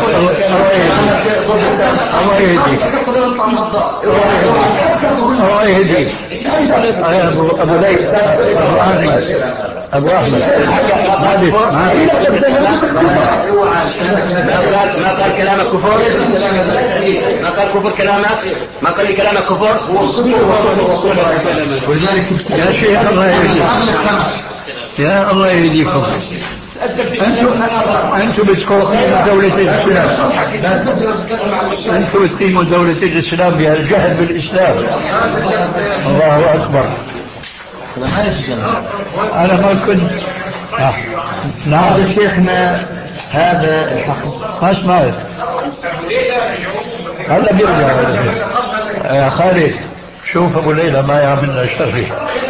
الله يهديك الله يهديك يا أبو أبو ليث أبو أحمد أبو أحمد ما قال كلامك كفر ما قال كفر كلامك ما قال لي كلامك كفر. ولذلك يا شيخ الله يهديك يا الله يهديكم. انتم انتم بتقيموا دولة الاسلام. انتم بتقيموا دولة الاسلام بالجهل بالاسلام. الله اكبر. انا ما كنت آه. نعم شيخنا هذا الحق ما اسمعت هلا بيرجع يا خالد. شوف ابو ليلى ما يعملنا شر.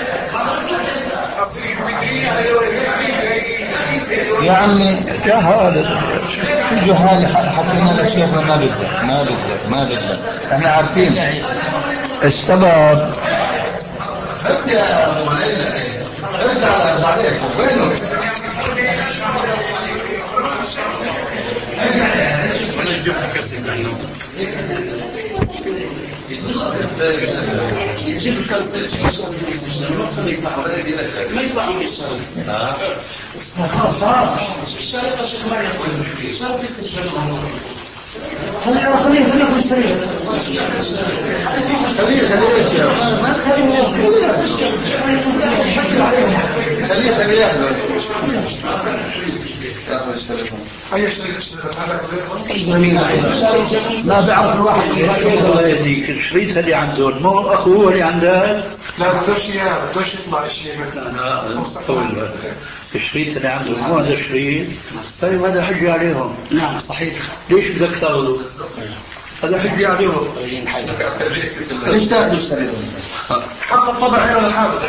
يا عمي يا هذا الجهال حكينا لك شيخنا ما بدك ما بدك ما بدك احنا عارفين السبب. بس يا ابو ليلى ارجع بعدين وينه ما يطلعوا من الشارع. خلاص الشارع يا شيخ ما يخرج الشارع ليس الشارع خلينا خلينا خلينا في السريع خليه خليه ايش يا ما تخليه خليه خليه ياخذ التليفون. اي اشتري اشتري ما بعرف الواحد كيف الله يهديك. الشريط اللي عندهم مو اخوه اللي عندها. لا بدوش اياه بدوش يطلع شيء لا الشريط اللي عندهم مو هذا الشريط. طيب هذا حجي عليهم. نعم صحيح. ليش بدك تاخذه؟ هذا حجي عليهم. ليش تاخذوا اشتريهم؟ حق الطبع هنا الحافظ.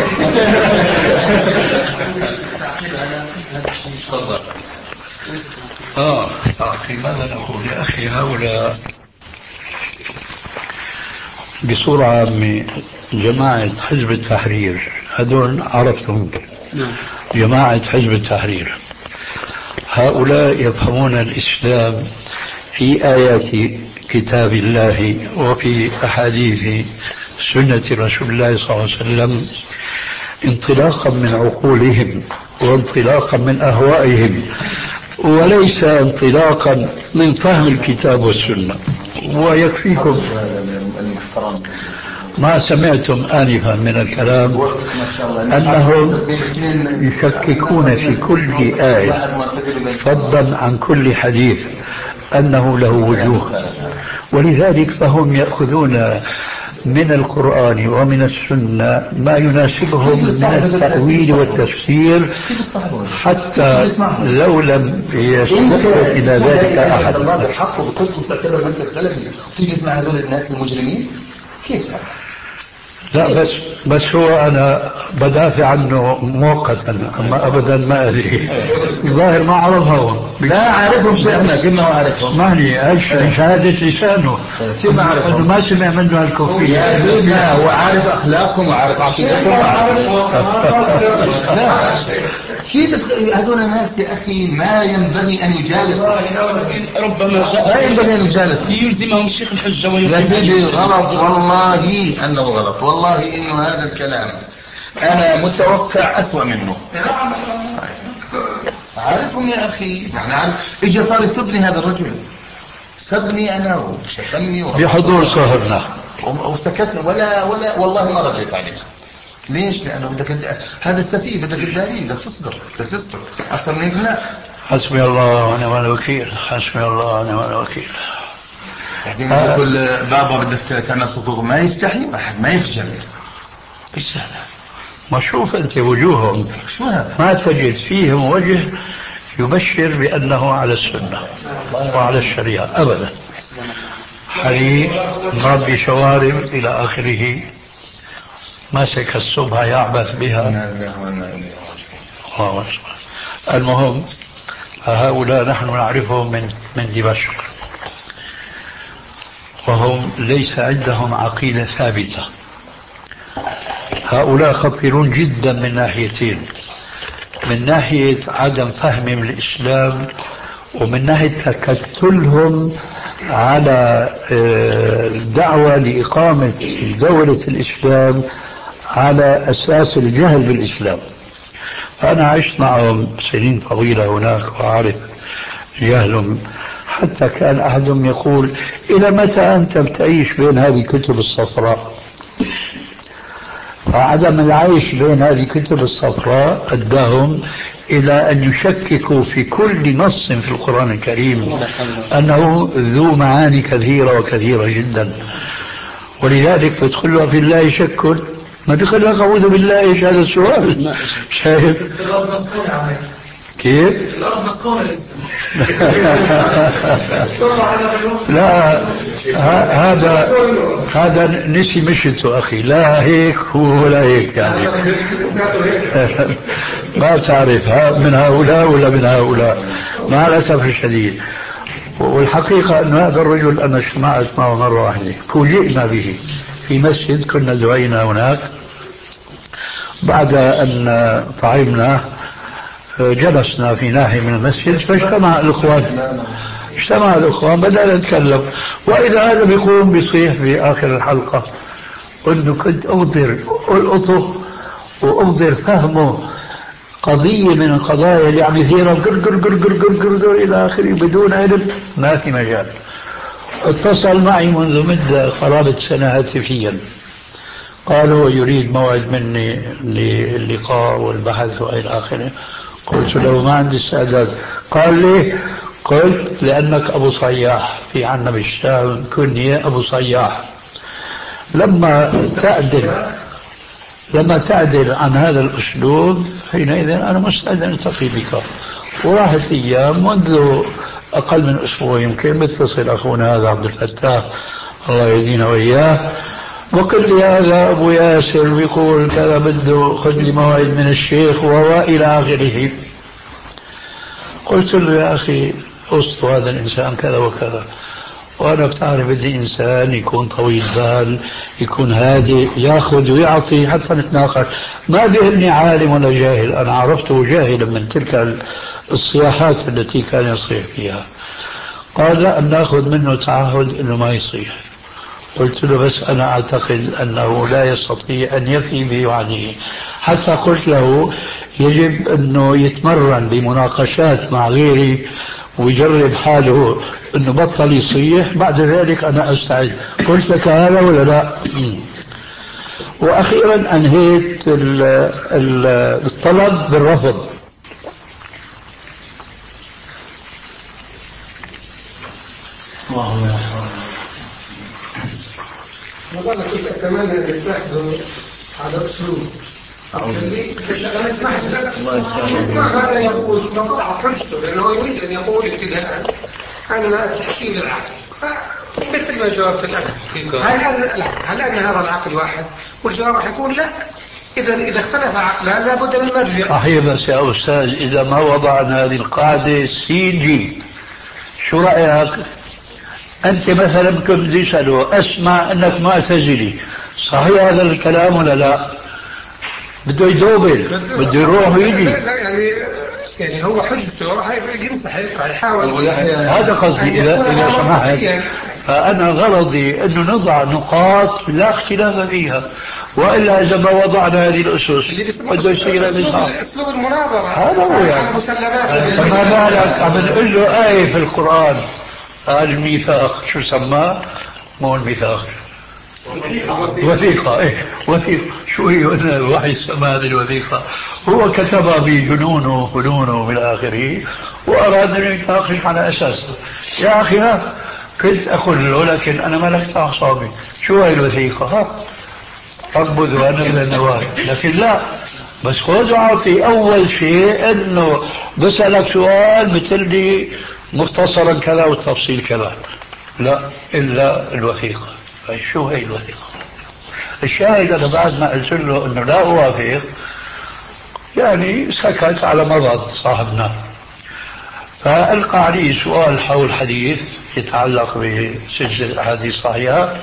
تفضل. اه اخي ماذا نقول يا اخي. هؤلاء بصورة عامة جماعة حزب التحرير هذول عرفتهم. نعم. جماعة حزب التحرير هؤلاء يفهمون الإسلام في آيات كتاب الله وفي أحاديث سنة رسول الله صلى الله عليه وسلم انطلاقا من عقولهم وانطلاقا من أهوائهم وليس انطلاقا من فهم الكتاب والسنة. ويكفيكم ما سمعتم آنفا من الكلام أنهم يشككون في كل آية فضلا عن كل حديث أنه له وجوه. ولذلك فهم يأخذون من القرآن ومن السنة ما يناسبهم من التأويل والتفسير حتى لو لم يسبق إلى ذلك أحد. الله الحق وبتصدق تعتبر أنت سلفي وتيجي تسمع هذول الناس المجرمين كيف؟ لا بس بس هو انا بدافع عنه مؤقتا، اما ابدا ما ادري. الظاهر ما عرفها هو. لا عارفهم شيخنا، كنا عارفهم. ماني ايش شهادة لسانه. كيف ما عارفهم؟ ما سمع منه هالكوفية. لا هو عارف اخلاقكم وعارف عقيدتكم. لا كيف هذول الناس يا اخي ما ينبغي ان يجالسوا. ربما لا ينبغي ان يجالسوا. يلزمهم الشيخ الحجة يا سيدي غلط والله انه غلط، والله انه هذا الكلام انا متوقع اسوأ منه. عارفهم يا اخي، يعني عارف اجى صار يسبني هذا الرجل، سبني انا وشتمني بحضور صاحبنا وسكتنا ولا ولا والله ما رديت عليه. ليش؟ لانه بدك هذا السفيه بدك تداريه، بدك تصبر، بدك تصبر اكثر من هيك لا. حسبي الله ونعم الوكيل، حسبي الله ونعم الوكيل. بعدين يقول بابا بدك تعمل صدور، ما يستحي واحد ما يفجر. ايش هذا؟ ما شوف انت وجوههم شو هذا؟ ما تجد فيهم وجه يبشر بانه على السنه وعلى الشريعه ابدا. حريق مربي شوارب الى اخره، ماسك الصبح يعبث بها. الله أكبر. المهم هؤلاء نحن نعرفهم من من دمشق، وهم ليس عندهم عقيدة ثابتة. هؤلاء خطيرون جدا من ناحيتين: من ناحية عدم فهمهم الإسلام، ومن ناحية تكتلهم على دعوة لإقامة دولة الإسلام على أساس الجهل بالإسلام. أنا عشت معهم سنين طويلة هناك وأعرف جهلهم، حتى كان أحدهم يقول: إلى متى أنت بتعيش بين هذه الكتب الصفراء؟ فعدم العيش بين هذه الكتب الصفراء أداهم إلى أن يشككوا في كل نص في القرآن الكريم أنه ذو معاني كثيرة وكثيرة جدا، ولذلك فادخلوا في الله شك ما دخل لك. أعوذ بالله. إيش هذا السؤال؟ شايف كيف؟ الأرض مسكونة لسه. لا هذا هذا نسي مشيته أخي، لا هيك ولا هيك يعني. ما تعرف من هؤلاء ولا من هؤلاء، مع الأسف الشديد. والحقيقة أن هذا الرجل أنا اجتمعت معه مرة واحدة، فوجئنا به في مسجد كنا دعينا هناك. بعد أن طعمنا جلسنا في ناحية من المسجد، فاجتمع الإخوان اجتمع الإخوان بدأنا نتكلم، وإذا هذا بيقوم بيصيح في آخر الحلقة أنه كنت أقدر ألقطه وأقدر فهمه قضية من القضايا اللي عم يثيرها قر قر قر قر قر قر قر إلى آخره بدون علم، ما في مجال. اتصل معي منذ مدة قرابة سنة هاتفيا، قال هو يريد موعد مني للقاء والبحث وإلى آخره. قلت له ما عندي استعداد. قال لي؟ قلت لأنك أبو صياح، في عنا بالشام كنية أبو صياح. لما تعدل لما تعدل عن هذا الأسلوب حينئذ أنا مستعد أن ألتقي بك. وراحت أيام، منذ أقل من أسبوع يمكن متصل أخونا هذا عبد الفتاح الله يهدينا وإياه، وقل لي هذا أبو ياسر بيقول كذا بده خذ لي موعد من الشيخ وإلى آخره. قلت له يا أخي أسطو هذا الإنسان كذا وكذا، وأنا بتعرف بدي إنسان يكون طويل بال، يكون هادئ، يأخذ ويعطي حتى نتناقش. ما بيهمني عالم ولا جاهل، أنا عرفته جاهلا من تلك الصياحات التي كان يصيح فيها. قال لا، نأخذ منه تعهد أنه ما يصيح. قلت له بس أنا أعتقد أنه لا يستطيع أن يفي بوعده. حتى قلت له يجب أنه يتمرن بمناقشات مع غيري ويجرب حاله أنه بطل يصيح، بعد ذلك أنا أستعد. قلت لك هذا ولا لا؟ وأخيرا أنهيت الطلب بالرفض. والله كنت أتمنى أن تلاحظوا على أسلوب اسمع ماذا يقول، نقطع حجته، لأنه يريد أن يقول ابتداء أن التحكيم العقل، مثل ما جاوبت الأخ، هل أن هل أن هذا العقل واحد؟ والجواب راح يكون لا. إذا إذا اختلف عقلان لابد من مرجع. صحيح، بس يا أستاذ إذا ما وضعنا هذه القاعدة سي جي، شو رأيك؟ أنت مثلا كنت تسأله أسمع أنك معتزلي، صحيح هذا الكلام ولا لا؟ بده يدوبل، بده يروح ويجي. يعني يعني هو حجته راح ينصح، راح يحاول. هذا قصدي. إذا إذا سمحت، فأنا غرضي أنه نضع نقاط لا اختلاف فيها، وإلا إذا ما وضعنا هذه الأسس بده يصير أسلوب المناظرة. هذا هو يعني. فما بالك عم نقول له آية في القرآن قال الميثاق، شو سماه؟ مو الميثاق، وثيقة. إيه وثيقة. شو هي الوحي سمى هذه الوثيقة؟ هو كتبها بجنونه وفنونه بالآخره، وأراد أن يتناقش على أساسها. يا أخي كنت أقول له لكن أنا ملكت أعصابي، شو هي الوثيقة؟ ها أقبض وأنا من النواب. لكن لا، بس خذ وعطي. أول شيء أنه بسألك سؤال مثل لي مختصرا كذا والتفصيل كذا، لا إلا الوثيقة. شو هي الوثيقة؟ الشاهد أنا بعد ما قلت له أنه لا أوافق، يعني سكت على مضض صاحبنا، فألقى علي سؤال حول حديث يتعلق بسلسلة الأحاديث الصحيحة،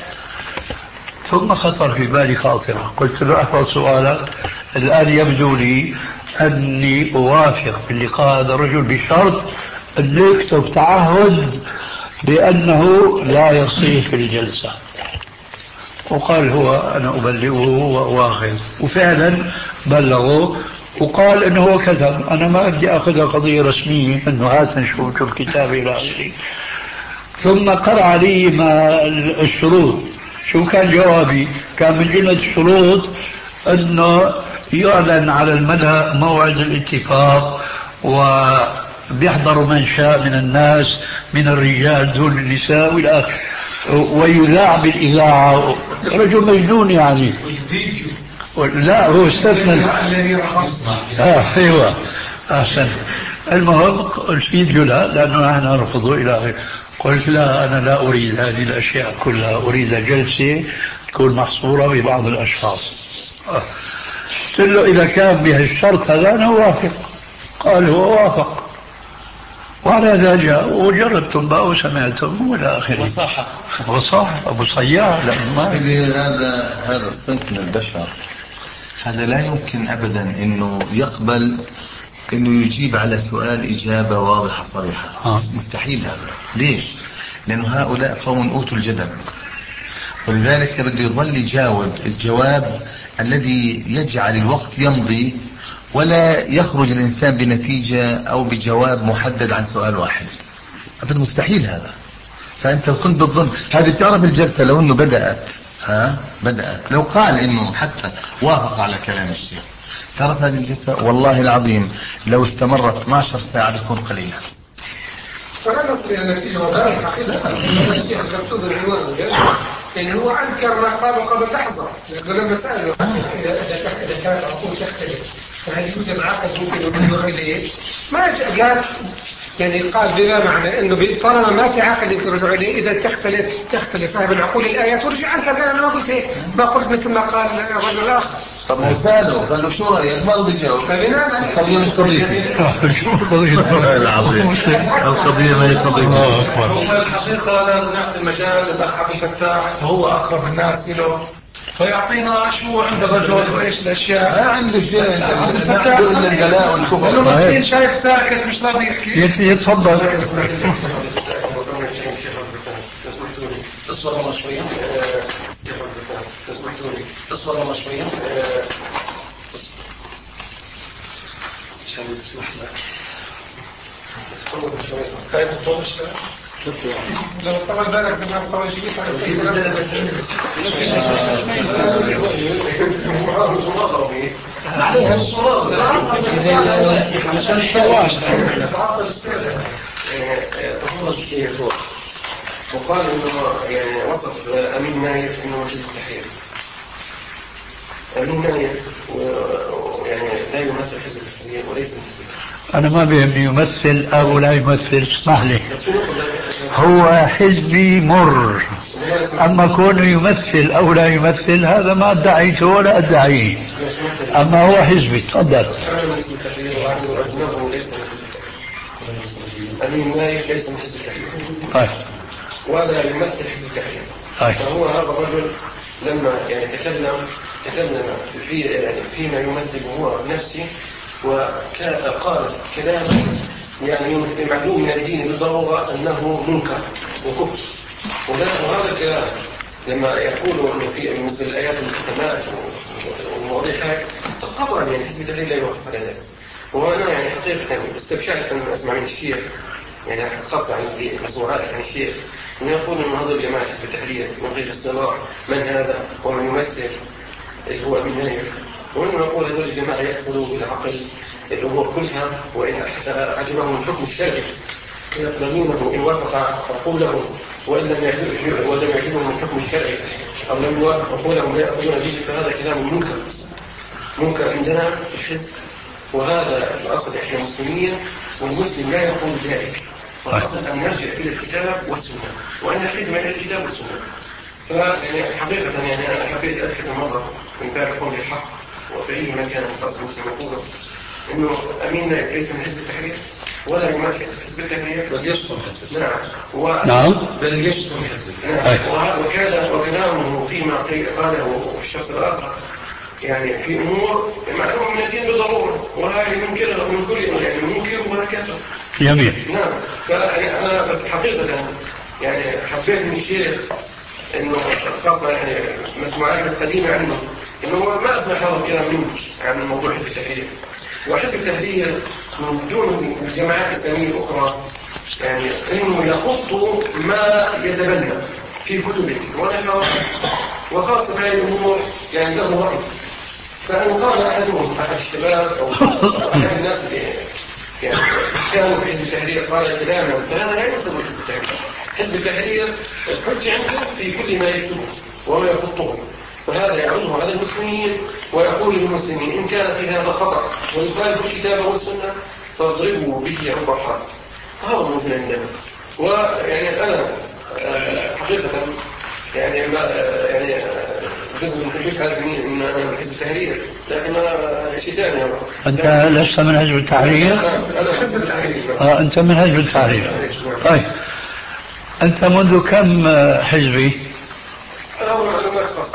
ثم خطر في بالي خاطرة. قلت له احفظ سؤالك، الآن يبدو لي أني أوافق باللقاء هذا الرجل بشرط أن يكتب تعهد بأنه لا يصيح في الجلسة. وقال هو أنا أبلغه وأواخذ، وفعلا بلغه وقال أنه هو كتب. أنا ما بدي أخذها قضية رسمية أنه هات نشوف الكتاب إلى آخره. ثم قرأ لي ما الشروط. شو كان جوابي؟ كان من جملة الشروط أنه يعلن على الملأ موعد الاتفاق، وبيحضر من شاء من الناس من الرجال دون النساء والى آخره، ويذاع بالإذاعة. رجل مجنون يعني. لا هو استثنى. آه ايوه احسن. المهم الفيديو لا، لانه نحن نرفضه الى اخره. قلت لا، انا لا اريد هذه الاشياء كلها، اريد جلسه تكون محصوره ببعض الاشخاص. آه. قلت له اذا كان بهالشرط هذا انا اوافق. قال هو وافق، وعلى ذا جاء وجربتم بقى وسمعتم والى اخره. وصاح وصاح ابو صياح. ما هذا هذا الصنف من البشر هذا لا يمكن ابدا انه يقبل انه يجيب على سؤال اجابه واضحه صريحه. آه. مستحيل هذا. ليش؟ لانه هؤلاء قوم اوتوا الجدل، ولذلك بده يظل يجاوب الجواب الذي يجعل الوقت يمضي ولا يخرج الإنسان بنتيجة أو بجواب محدد عن سؤال واحد. أبدا مستحيل هذا. فأنت كنت بالظن هذه بتعرف الجلسة لو أنه بدأت ها بدأت لو قال إنه حتى وافق على كلام الشيخ، تعرف هذه الجلسة والله العظيم لو استمرت اثناشر ساعة بتكون قليلة. فلا نصل إلى نتيجة وذلك حقيقة. الشيخ المقصود العنوان يعني هو أنكر ما قاله قبل لحظة، لأنه لما سأله إذا إذا كانت عقول تختلف فهل يوجد عقد ممكن يرجع إليه؟ ما قال يعني قال بما معنى إنه طالما ما في عقد يمكن الرجوع إليه إذا تختلف تختلف فهم العقول الآيات ورجع أنكر. قال أنا ما قلت هيك، ما قلت مثل ما قال الرجل الآخر. طب ما سأله قال له شو رأيك؟ ما رضي يجاوب. القضية مش قضيتي. شو قضيتي؟ العظيم القضية ما هي قضيتي. هو الحقيقة لازم نعطي المجال للأخ عبد الفتاح، هو أقرب الناس له، فيعطينا شو عند الرجل وايش الاشياء. ما عنده شيء نحن الا البلاء والكفر. انه مسكين شايف ساكت مش راضي يحكي. يتفضل. اصبر والله شويه. تسمحتوني اصبر والله شويه. عشان تسمح لك. تطول شويه. هاي تطول شويه. لو طول بالك زمان طول شيء عليها الصورة عشان الفواش وقال انه يعني وصف امين نايف انه مجلس التحرير. امين نايف يعني لا يمثل حزب التحرير وليس أنا ما بيهمني يمثل أو لا يمثل، اسمح لي. هو حزبي مر، أما كونه يمثل أو لا يمثل هذا ما ادعيته ولا أدعيه، أما هو حزبي. تفضل. أمين نايف ليس من حزب التحرير طيب. ولا يمثل حزب التحرير. طيب. فهو هذا الرجل لما يعني تكلم تكلم في يعني فيما يمثل هو نفسه، وقال كلاما يعني معلوم من الدين بالضرورة أنه منكر وكفر. وهذا الكلام لما يقول انه في مثل الايات المحكمات والمواضيع هاي طبعا يعني حزب التحرير لا يوقف على ذلك. وانا يعني حقيقه استبشرت ان اسمع من الشيخ يعني خاصه عن مسموعات عن الشيخ انه يقول ان هذا الجماعه حزب التحرير من غير اصطلاح من هذا ومن يمثل اللي هو ابن نايف، وانه يقول هذول الجماعه ياخذوا بالعقل الامور كلها، وان عجبهم الحكم الشرعي يقبلونه إن وافق عقولهم، وإن لم يعجبهم ولم يعجبهم الحكم الشرعي أو لم يوافق عقولهم لا يأخذون به. فهذا كلام منكر منكر عندنا في الحزب، وهذا الأصل إحنا مسلمين، والمسلم لا يقول ذلك. والأصل أن نرجع إلى الكتاب والسنة وأن نخدم إلى الكتاب والسنة. فيعني حقيقة يعني أنا حبيت أذكر مرة من باب قول الحق وفي أي مكان الأصل المسلم يقول إنه أمين نايف ليس من حزب التحرير ولا يمثل حزب التحرير بل يشتم حزب التحرير. نعم و... نعم بل يشتم حزب التحرير. نعم. وكان وكلامه فيما قاله الشخص الآخر يعني في أمور معلومة من الدين بالضرورة، وهذه منكرة من كل يعني منكر ولا كافر. جميل. نعم. فيعني أنا بس حقيقة يعني حبيت من الشيخ إنه خاصة يعني مسموعات القديمة عنه إنه ما أسمع هذا الكلام منك عن موضوع حزب التحرير. وحزب التحرير من دون الجماعات الإسلامية الأخرى يعني إنه يخط ما يتبنى في كتبه ونشره، وخاصة في هذه الأمور يعني له رأي. فإن قال أحدهم أحد الشباب أو أحد الناس اللي يعني كانوا في حزب التحرير قال كلاما فهذا لا ينسب حزب التحرير. حزب التحرير الحجة عنده في كل ما يكتبه وما يخطه، فهذا يعرضه على المسلمين ويقول للمسلمين إن كان في هذا خطأ ويخالف الكتاب والسنة فاضربوا به عرض الحرب. هذا موجود عندنا. ويعني أنا حقيقة يعني ما يعني جزء من الحجوش عارف إن أنا من حزب التحرير، لكن أنا شيء ثاني. أنت لست من حزب التحرير؟ أنا حزب التحرير. آه أنت من حزب التحرير. طيب أنت منذ كم حزبي؟ أنا هو معلومات خاصة.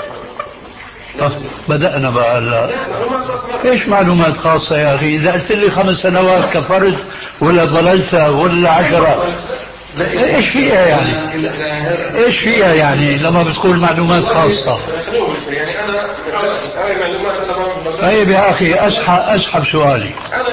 آه بدأنا بقى. لا إيش معلومات خاصة يا أخي؟ إذا قلت لي خمس سنوات كفرت ولا ضللت ولا عشرة إيش فيها يعني؟ إيش فيها يعني لما بتقول معلومات خاصة؟ يعني أنا هاي معلومات أنا. طيب يا أخي أسحب أسحب سؤالي.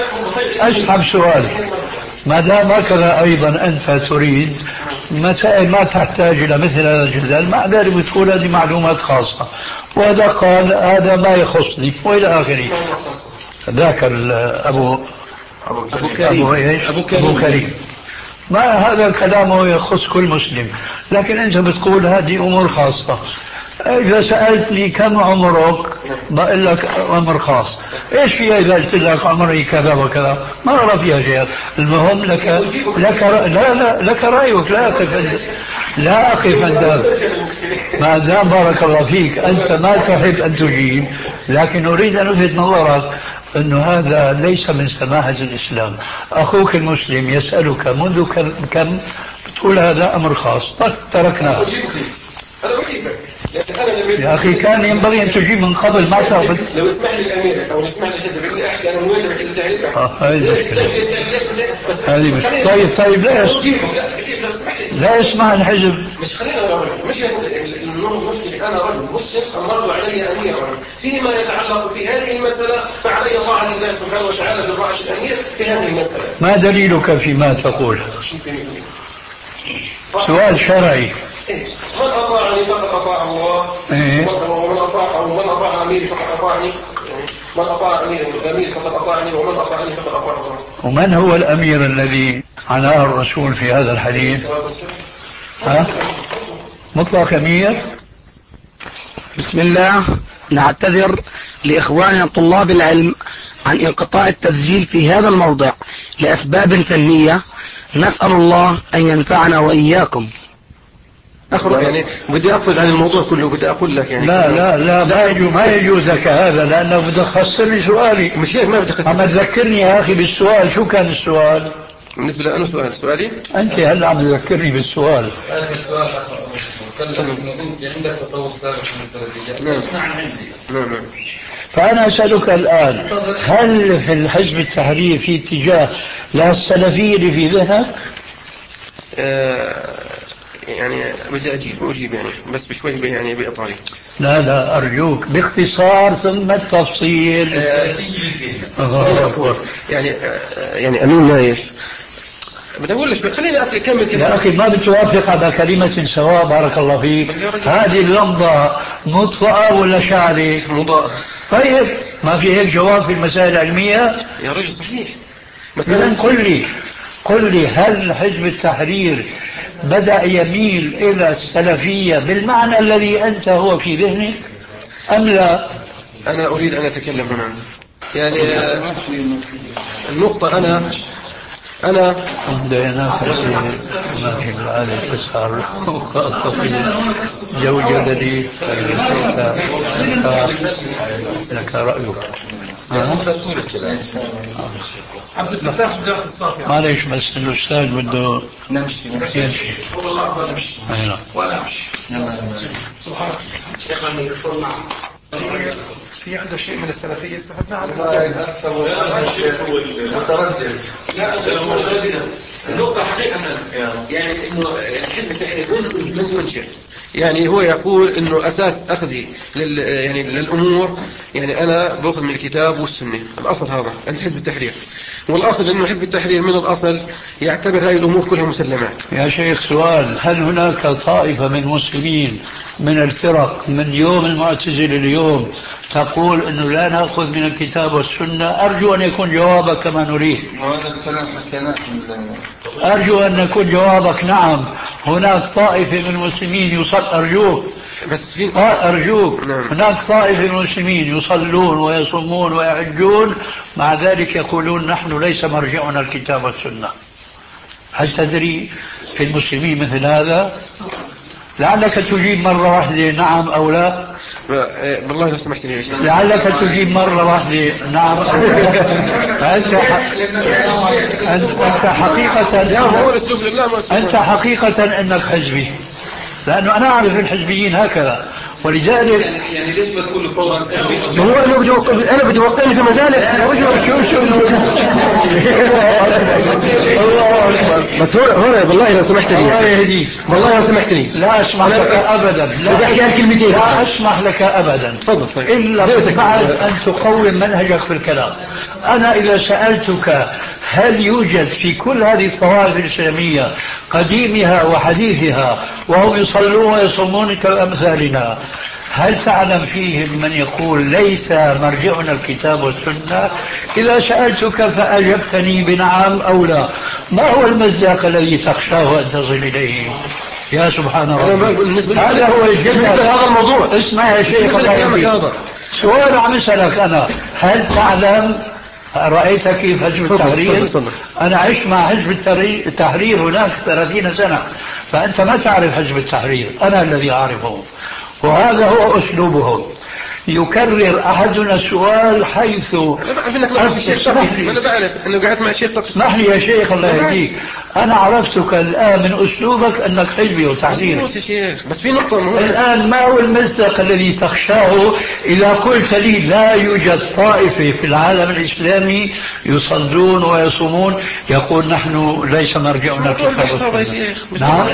أسحب سؤالي. ما دام هكذا أيضا أنت تريد مسائل ما تحتاج إلى مثل هذا الجدال، مع ذلك بتقول هذه معلومات خاصة، وهذا قال هذا ما يخصني وإلى آخره. ذاك أبو أبو كريم أبو, إيش؟ أبو كريم, أبو كريم. ما هذا كلامه يخص كل مسلم، لكن أنت بتقول هذه أمور خاصة. إذا سألتني كم عمرك بقول لك عمر خاص. إيش فيها إذا قلت لك عمري كذا وكذا؟ ما أرى فيها شيء. المهم لك لك لا لا لك رأيك، لا أقف لا أقف عند هذا. ما دام بارك الله فيك أنت ما تحب أن تجيب، لكن أريد أن ألفت نظرك أنه هذا ليس من سماحة الإسلام. أخوك المسلم يسألك منذ كم بتقول هذا أمر خاص، تركناه. يا أخي كان ينبغي أن تجيب من قبل ما تأخذ. لو اسمح لي الأمير أو اسمح لي الحزب اللي أحكي أنا موين بحزب التحرير. آه هذه المشكلة. هذه مشكلة. طيب طيب لا يسمح. لا يسمح الحزب. مش خلينا أنا رجل، مش المشكلة أنا رجل مسلم أمرت علي أميرا فيما يتعلق في هذه المسألة، فعلي طاعة الله سبحانه وتعالى بالرأي الأمير في هذه المسألة. ما دليلك فيما تقول؟ سؤال شرعي. من أطاعني فقد أطاع الله، ومن أطاع أو من أطاع أميري فقد أطاعني، من أطاع أميري فقد أطاعني، ومن أطاعني فقد أطاع الله. ومن هو الأمير الذي عناه الرسول في هذا الحديث؟ ها؟ مطلق أمير؟ بسم الله. نعتذر لإخواننا طلاب العلم عن انقطاع التسجيل في هذا الموضع لأسباب فنية. نسأل الله أن ينفعنا وإياكم. أخرج يعني بدي أقفز عن الموضوع كله، بدي أقول لك يعني لا لا لا ما يجوز ما يجوز لك هذا، لأنه بدك تخسر لي سؤالي. مش هيك، ما بدي أخسر. عم تذكرني يا أخي بالسؤال. شو كان السؤال؟ بالنسبة لأنه سؤال سؤالي أنت هلا عم تذكرني بالسؤال. آخر سؤال أخر تكلم إنه أنت عندك تصور سابق من السلفية. نعم نعم عندي. نعم نعم. فأنا أسألك الآن، هل في الحزب التحرير في اتجاه للسلفية اللي في ذهنك؟ آه يعني بدي أجيب أجيب يعني بس بشوي يعني بإطاري. لا لا أرجوك باختصار ثم التفصيل. آه يعني آه يعني أمين نايف بدي أقول لك خليني أكمل كلام. يا أخي ما بتوافق على كلمة سواء بارك الله فيك. هذه اللمبة مضاءة ولا شعلة؟ مضاءة. طيب ما في هيك جواب في المسائل العلمية؟ يا رجل صحيح. مثلا قل لي قل لي هل حزب التحرير بدأ يميل إلى السلفية بالمعنى الذي أنت هو في ذهنك أم لا؟ أنا أريد أن أتكلم هنا يعني النقطة أنا أنا ديناك ما في العالم تسهر وخاصة في جو جدلي لك رأيك. عبد الفتاح شجاعة الصافي. معليش بس الأستاذ بده نمشي يمشي. هو الله أفضل نمشي ولا أمشي. سبحان شيخنا من يصير معه في عنده شيء من السلفية استفدنا عنه. متردد. لا النقطة حقيقة يعني إنه الحزب التحرير من تنشئ يعني هو يقول إنه أساس أخذي لل يعني للأمور يعني أنا بأخذ من الكتاب والسنة. الأصل هذا عند حزب التحرير، والأصل إنه حزب التحرير من الأصل يعتبر هذه الأمور كلها مسلمات. يا شيخ سؤال، هل هناك طائفة من المسلمين من الفرق من يوم المعتزلة اليوم تقول أنه لا نأخذ من الكتاب والسنة؟ أرجو أن يكون جوابك كما نريد. وهذا الكلام حكيناه. أرجو أن يكون جوابك نعم هناك طائفة من المسلمين يصل أرجوك بس في أرجوك نعم. هناك طائفة من المسلمين يصلون ويصومون ويحجون مع ذلك يقولون نحن ليس مرجعنا الكتاب والسنة. هل تدري في المسلمين مثل هذا؟ لعلك تجيب مرة واحدة نعم أو لا. بالله لو سمحت لي يا شيخ لعلك تجيب مرة واحدة نعم أو لا. فأنت أنت حقيقة أنت حقيقة أنك حزبي، لأنه أنا أعرف الحزبيين هكذا. ولذلك يعني ليش ما تقول فورا هو أنا بدي أوقف أنا بدي أوقفني في مزالك شو شو بس هو هو بالله لو سمحت لي الله يهديك والله لو سمحت لي لا أسمح لك أبدا. لا بدي أحكي هالكلمتين لا أسمح لك أبدا. تفضل إلا بعد أن تقوم منهجك في الكلام. أنا إذا سألتك هل يوجد في كل هذه الطوائف الإسلامية قديمها وحديثها وهم يصلون ويصومون كأمثالنا، هل تعلم فيهم من يقول ليس مرجعنا الكتاب والسنة؟ إذا سألتك فأجبتني بنعم أو لا، ما هو المزاق الذي تخشاه أن تصل إليه؟ يا سبحان الله، هذا هو الجمع. هذا الموضوع اسمع يا شيخ الله، سؤال عم أسألك أنا، هل تعلم رأيت كيف حزب التحرير؟ أنا عشت مع حزب التحرير هناك ثلاثين سنة، فأنت ما تعرف حزب التحرير، أنا الذي أعرفه، وهذا هو أسلوبهم. يكرر أحدنا السؤال حيث أنا بعرف أنك مع الشيخ تقي، أنا بعرف أنه قاعد مع الشيخ تقي. اسمح لي يا شيخ الله يهديك، أنا عرفتك الآن من أسلوبك أنك حزبي وتحريري. يا شيخ بس في نقطة مهمة الآن، ما هو المصداق الذي تخشاه إذا قلت لي لا يوجد طائفة في العالم الإسلامي يصلون ويصومون يقول نحن ليس مرجعنا الكتاب والسنة؟ نعم.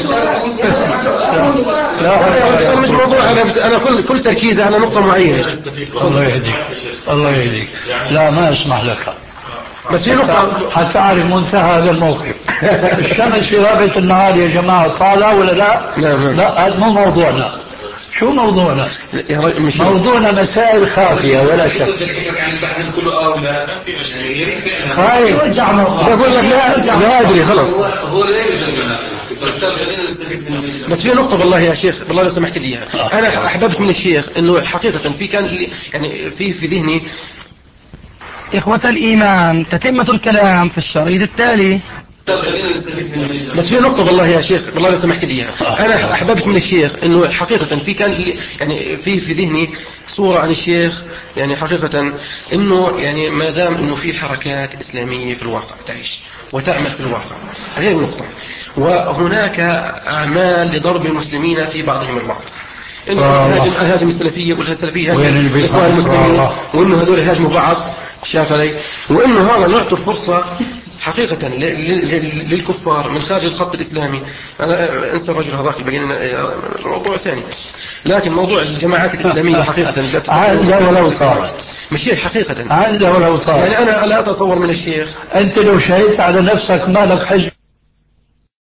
لا مش موضوع، أنا كل كل تركيزي على نقطة معينة. الله يهديك الله يهديك. لا ما اسمح لك، بس في نقطة حتى تعرف منتهى هذا الموقف. الشمس في رابعة النهار يا جماعة طالعة ولا لا؟ لا هذا مو موضوعنا. شو موضوعنا؟ موضوعنا مسائل خافية ولا شك. خايف ارجع بقول لك لا لا ادري خلص. بس في نقطة والله يا شيخ، بالله لو سمحت لي، أنا أحببت من الشيخ إنه حقيقة في كان يعني في في ذهني. إخوة الإيمان، تتمة الكلام في الشريط التالي. بس في نقطة والله يا شيخ والله لو سمحت لي إياها. أنا أحببت من الشيخ إنه حقيقة في كان لي يعني في في ذهني صورة عن الشيخ يعني حقيقة إنه يعني ما دام إنه في حركات إسلامية في الواقع تعيش وتعمل في الواقع هذه النقطة، وهناك أعمال لضرب المسلمين في بعضهم البعض، إنه هاجم هاجم السلفية والسلفية هاجم الإخوان المسلمين، وإنه هذول هاجموا بعض شاف علي، وإنه هذا نعطي فرصة حقيقة للكفار من خارج الخط الإسلامي. أنا أنسى الرجل هذاك بقينا موضوع ثاني، لكن موضوع الجماعات الإسلامية حقيقة عندها ولو طارت مشي حقيقة عندها ولو طارت. يعني أنا لا أتصور من الشيخ أنت لو شهدت على نفسك ما لك حج